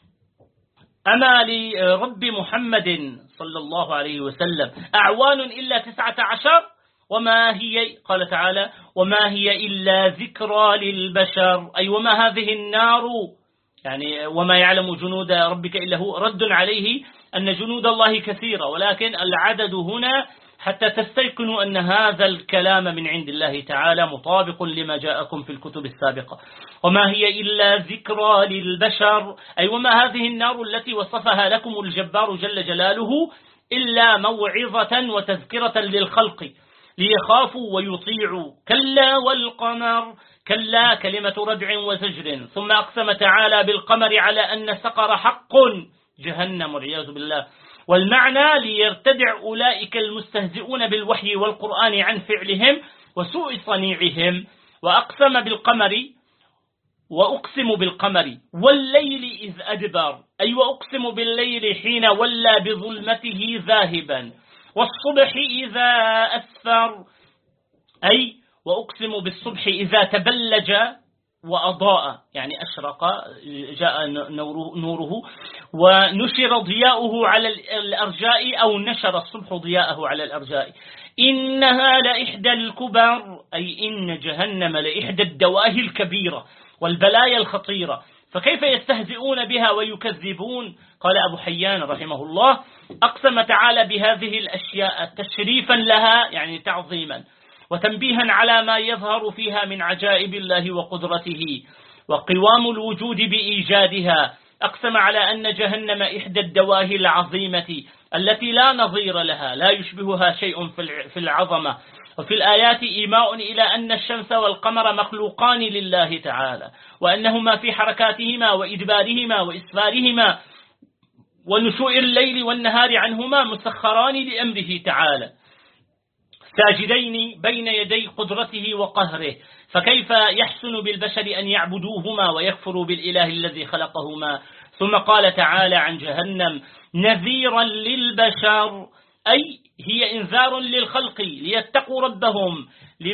أما لرب محمد صلى الله عليه وسلم أعوان إلا 19، وما هي، قال تعالى: وما هي إلا ذكرى للبشر، أي وما هذه النار، يعني وما يعلم جنود ربك إلا هو، رد عليه أن جنود الله كثيرة، ولكن العدد هنا حتى تستيقنوا أن هذا الكلام من عند الله تعالى مطابق لما جاءكم في الكتب السابقة. وما هي إلا ذكرى للبشر، أي وما هذه النار التي وصفها لكم الجبار جل جلاله إلا موعظة وتذكرة للخلق ليخافوا ويطيعوا. كلا والقمر، كلا كلمة ردع وزجر، ثم أقسم تعالى بالقمر على أن سقر حق جهنم والعياذ بالله. والمعنى ليرتدع أولئك المستهزئون بالوحي والقرآن عن فعلهم وسوء صنيعهم. وأقسم بالقمر، وأقسم بالقمر والليل إذ أدبر، أي وأقسم بالليل حين ولى بظلمته ذاهبا، والصبح إذا أسفر، أي وأقسم بالصبح إذا تبلج وأضاء، يعني أشرق جاء نوره ونشر ضياؤه على الأرجاء، أو نشر الصبح ضياءه على الأرجاء. إنها لإحدى الكبر، أي إن جهنم لإحدى الدواهي الكبيرة والبلايا الخطيرة، فكيف يستهزئون بها ويكذبون؟ قال أبو حيان رحمه الله: أقسم تعالى بهذه الأشياء تشريفا لها، يعني تعظيما، وتنبيها على ما يظهر فيها من عجائب الله وقدرته وقوام الوجود بإيجادها. أقسم على أن جهنم إحدى الدواهي العظيمة التي لا نظير لها، لا يشبهها شيء في العظمة. وفي الآيات إيماء إلى أن الشمس والقمر مخلوقان لله تعالى، وأنهما في حركاتهما وإدبارهما وإسفارهما ونشوء الليل والنهار عنهما مسخران لأمره تعالى، ساجدين بين يدي قدرته وقهره. فكيف يحسن بالبشر أن يعبدوهما ويكفروا بالإله الذي خلقهما؟ ثم قال تعالى عن جهنم: نذيرا للبشر، أي هي إنذار للخلق ليتقوا ربهم،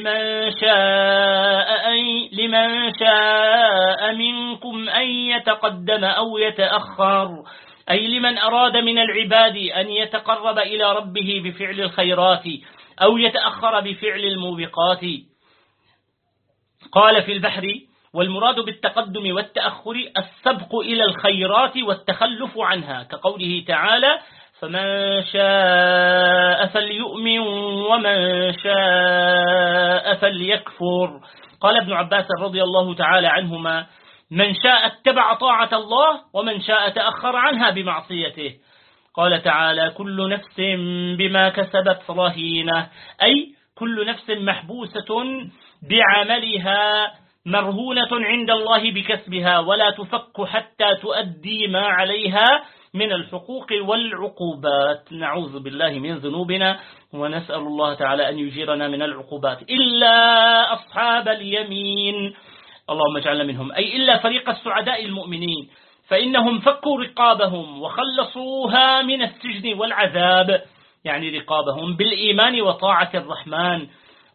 لمن شاء منكم أن يتقدم أو يتأخر، أي لمن أراد من العباد أن يتقرب إلى ربه بفعل الخيرات أو يتأخر بفعل الموبقات. قال في البحر: والمراد بالتقدم والتأخر السبق إلى الخيرات والتخلف عنها، كقوله تعالى: فمن شاء فليؤمن ومن شاء فليكفر. قال ابن عباس رضي الله تعالى عنهما: من شاء اتبع طاعة الله ومن شاء تأخر عنها بمعصيته. قال تعالى: كل نفس بما كسبت رهينة، أي كل نفس محبوسة بعملها مرهونة عند الله بكسبها، ولا تفك حتى تؤدي ما عليها من الحقوق والعقوبات. نعوذ بالله من ذنوبنا ونسأل الله تعالى أن يجيرنا من العقوبات. إلا أصحاب اليمين، اللهم اجعلنا منهم، أي إلا فريق السعداء المؤمنين، فإنهم فكوا رقابهم وخلصوها من السجن والعذاب، يعني رقابهم بالإيمان وطاعة الرحمن.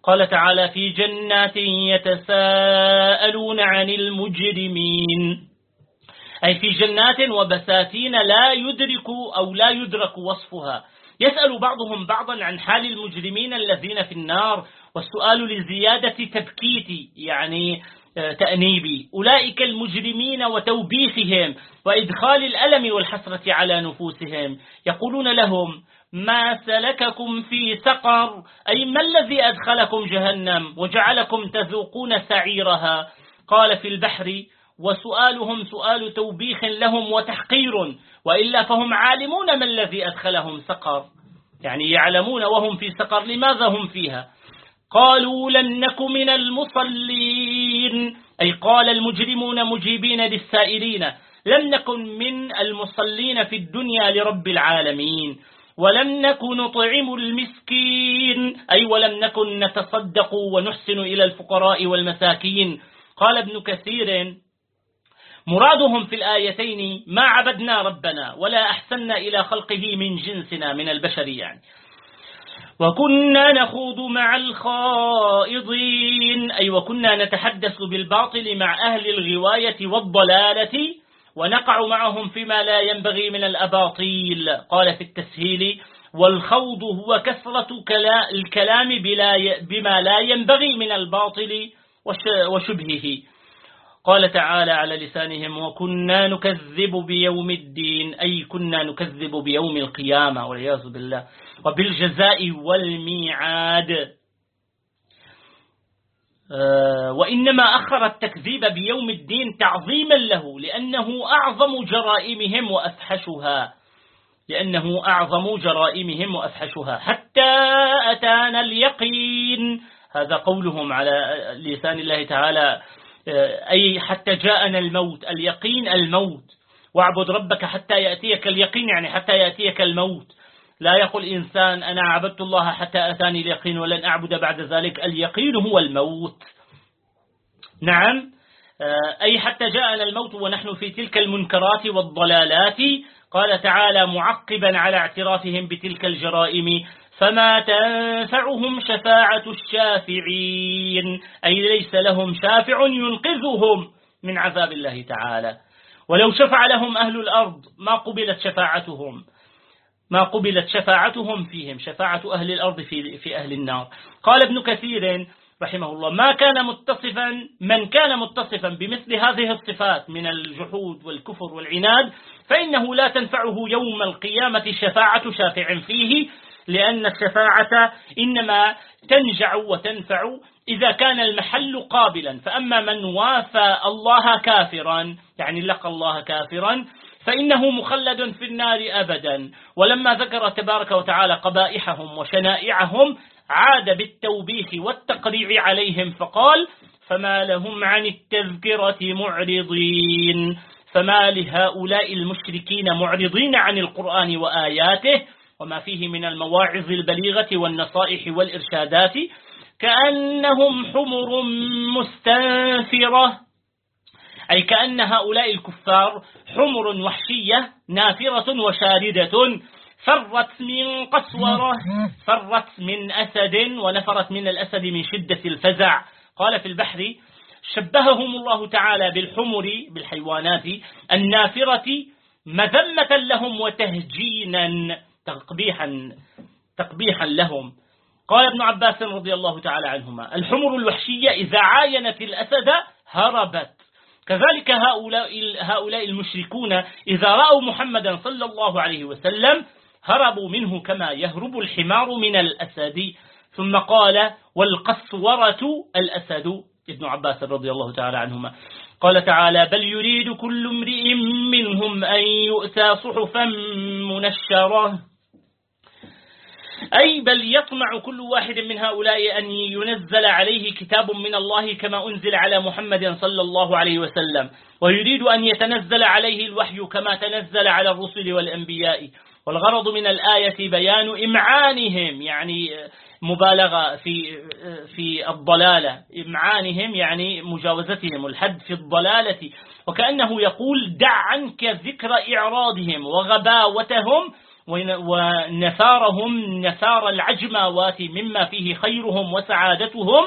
قال تعالى في جنات يتساءلون عن المجرمين، أي في جنات وبساتين لا يدرك أو لا يدرك وصفها، يسأل بعضهم بعضا عن حال المجرمين الذين في النار، والسؤال لزيادة تبكيتي يعني تأنيبي أولئك المجرمين وتوبيخهم وإدخال الألم والحسرة على نفوسهم. يقولون لهم ما سلككم في سقر، أي ما الذي أدخلكم جهنم وجعلكم تذوقون سعيرها؟ قال في البحر وسؤالهم سؤال توبيخ لهم وتحقير، وإلا فهم عالمون ما الذي أدخلهم سقر، يعني يعلمون وهم في سقر لماذا هم فيها. قالوا لن نك من المصلين، أي قال المجرمون مجيبين للسائلين لم نكن من المصلين في الدنيا لرب العالمين، ولم نكن نطعم المسكين، أي ولم نكن نتصدق ونحسن إلى الفقراء والمساكين. قال ابن كثير مرادهم في الآيتين ما عبدنا ربنا ولا أحسننا إلى خلقه من جنسنا من البشر يعني، وكنا نخوض مع الخائضين، أي وكنا نتحدث بالباطل مع أهل الغواية والضلالة ونقع معهم فيما لا ينبغي من الأباطيل. قال في التسهيل والخوض هو كثرة الكلام بما لا ينبغي من الباطل وشبهه. قال تعالى على لسانهم وكنا نكذب بيوم الدين، أي كنا نكذب بيوم القيامة والعياذ بالله وبالجزاء والميعاد. وإنما أخر التكذيب بيوم الدين تعظيما له لأنه أعظم جرائمهم وأفحشها حتى أتانا اليقين. هذا قولهم على لسان الله تعالى، أي حتى جاءنا الموت، اليقين الموت، واعبد ربك حتى يأتيك اليقين، يعني حتى يأتيك الموت. لا يقول إنسان أنا عبدت الله حتى أتاني اليقين ولن أعبد بعد ذلك، اليقين هو الموت. نعم، أي حتى جاءنا الموت ونحن في تلك المنكرات والضلالات. قال تعالى معقبا على اعترافهم بتلك الجرائم فما تنفعهم شفاعة الشافعين، أي ليس لهم شافع ينقذهم من عذاب الله تعالى، ولو شفع لهم أهل الأرض ما قبلت شفاعتهم فيهم، شفاعة أهل الأرض في أهل النار. قال ابن كثير رحمه الله من كان متصفا بمثل هذه الصفات من الجحود والكفر والعناد فإنه لا تنفعه يوم القيامة شفاعة شافع فيه، لأن الشفاعة إنما تنجع وتنفع إذا كان المحل قابلا، فأما من وافى الله كافرا يعني لقى الله كافرا فإنه مخلد في النار أبدا. ولما ذكر تبارك وتعالى قبائحهم وشنائعهم عاد بالتوبيخ والتقريع عليهم فقال فما لهم عن التذكرة معرضين، فما لهؤلاء المشركين معرضين عن القرآن وآياته وما فيه من المواعظ البليغة والنصائح والإرشادات كأنهم حمر مستنفرة، أي كأن هؤلاء الكفار حمر وحشية نافرة وشاردة فرت من قسورة، فرت من أسد ونفرت من الأسد من شدة الفزع. قال في البحر شبههم الله تعالى بالحمر بالحيوانات النافرة مذمة لهم وتهجينا تقبيحا لهم. قال ابن عباس رضي الله تعالى عنهما الحمر الوحشية إذا عاينت الأسد هربت، كذلك هؤلاء المشركون إذا رأوا محمدا صلى الله عليه وسلم هربوا منه كما يهرب الحمار من الأسد. ثم قال والقسورة الأسد، ابن عباس رضي الله تعالى عنهما. قال تعالى بل يريد كل امرئ منهم أن يؤتى صحفا منشرة، أي بل يطمع كل واحد من هؤلاء أن ينزل عليه كتاب من الله كما أنزل على محمد صلى الله عليه وسلم، ويريد أن يتنزل عليه الوحي كما تنزل على الرسل والأنبياء. والغرض من الآية بيان إمعانهم، يعني مبالغة في الضلالة، إمعانهم يعني مجاوزتهم الحد في الضلالة، وكأنه يقول دع عنك ذكر إعراضهم وغباوتهم ونثارهم نثار العجماوات مما فيه خيرهم وسعادتهم،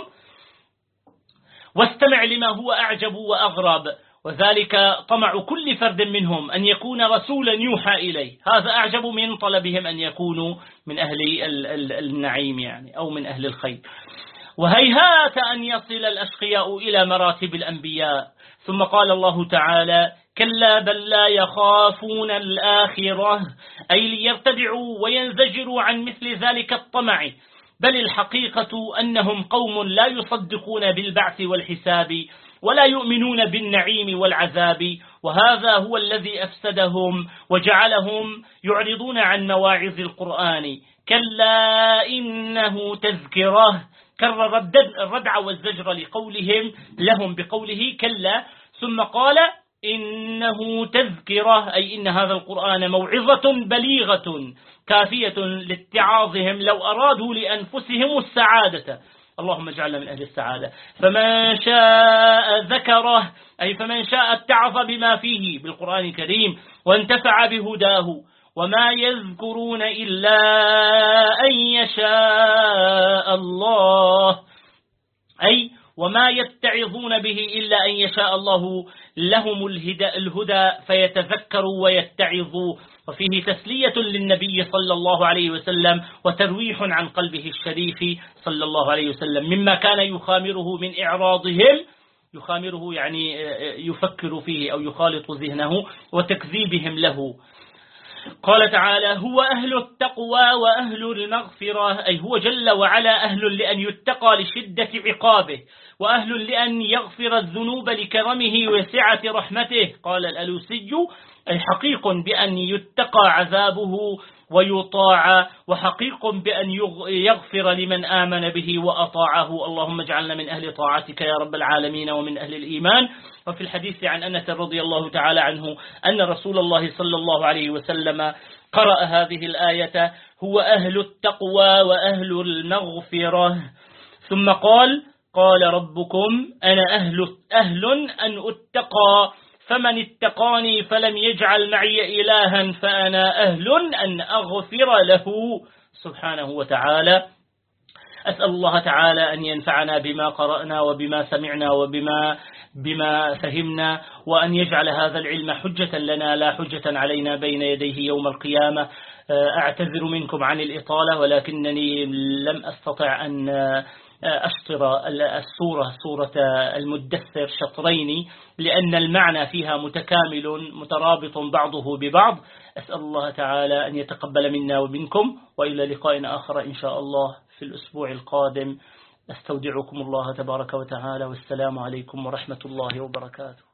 واستمع لما هو أعجب وأغرب، وذلك طمع كل فرد منهم أن يكون رسولا يوحى إليه. هذا أعجب من طلبهم أن يكونوا من أهل النعيم يعني أو من أهل الخير. وهيهات أن يصل الأشقياء إلى مراتب الأنبياء. ثم قال الله تعالى: كلا بل لا يخافون الآخرة، أي ليرتدعوا وينزجروا عن مثل ذلك الطمع، بل الحقيقة أنهم قوم لا يصدقون بالبعث والحساب ولا يؤمنون بالنعيم والعذاب، وهذا هو الذي أفسدهم وجعلهم يعرضون عن مواعظ القرآن. كلا إنه تذكرة، كرر الردع والزجر لقولهم لهم بقوله كلا، ثم قال إنه تذكرة، أي إن هذا القرآن موعظة بليغة كافية لاتعاظهم لو أرادوا لأنفسهم السعادة. اللهم اجعلنا من أهل السعادة. فمن شاء ذكره، أي فمن شاء اتعظ بما فيه بالقرآن الكريم وانتفع بهداه. وما يذكرون إلا أن يشاء الله، أي وما يتعظون به إلا أن يشاء الله لهم الهدى فيتذكروا ويتعظوا. وفيه تسلية للنبي صلى الله عليه وسلم وترويح عن قلبه الشريف صلى الله عليه وسلم مما كان يخامره من إعراضهم، يخامره يعني يفكر فيه أو يخالط ذهنه، وتكذيبهم له. قال تعالى: هو أهل التقوى وأهل المغفرة، أي هو جل وعلا أهل لأن يتقى لشدة عقابه، وأهل لأن يغفر الذنوب لكرمه وسعة رحمته. قال الألوسي: أي حقيق بأن يتقى عذابه ويطاع، وحقيق بأن يغفر لمن آمن به وأطاعه. اللهم اجعلنا من أهل طاعتك يا رب العالمين ومن أهل الإيمان. وفي الحديث عن أنس رضي الله تعالى عنه أن رسول الله صلى الله عليه وسلم قرأ هذه الآية: هو أهل التقوى وأهل المغفرة، ثم قال ربكم أنا أهل أن أتقى، فمن اتقاني فلم يجعل معي إلها فأنا أهل أن أغفر له سبحانه وتعالى. أسأل الله تعالى أن ينفعنا بما قرأنا وبما سمعنا وبما فهمنا، وأن يجعل هذا العلم حجة لنا لا حجة علينا بين يديه يوم القيامة. أعتذر منكم عن الإطالة، ولكنني لم أستطع أن أشطر سورة المدثر شطرين، لأن المعنى فيها متكامل مترابط بعضه ببعض. أسأل الله تعالى أن يتقبل منا ومنكم، وإلى لقاء آخر إن شاء الله في الأسبوع القادم. أستودعكم الله تبارك وتعالى، والسلام عليكم ورحمة الله وبركاته.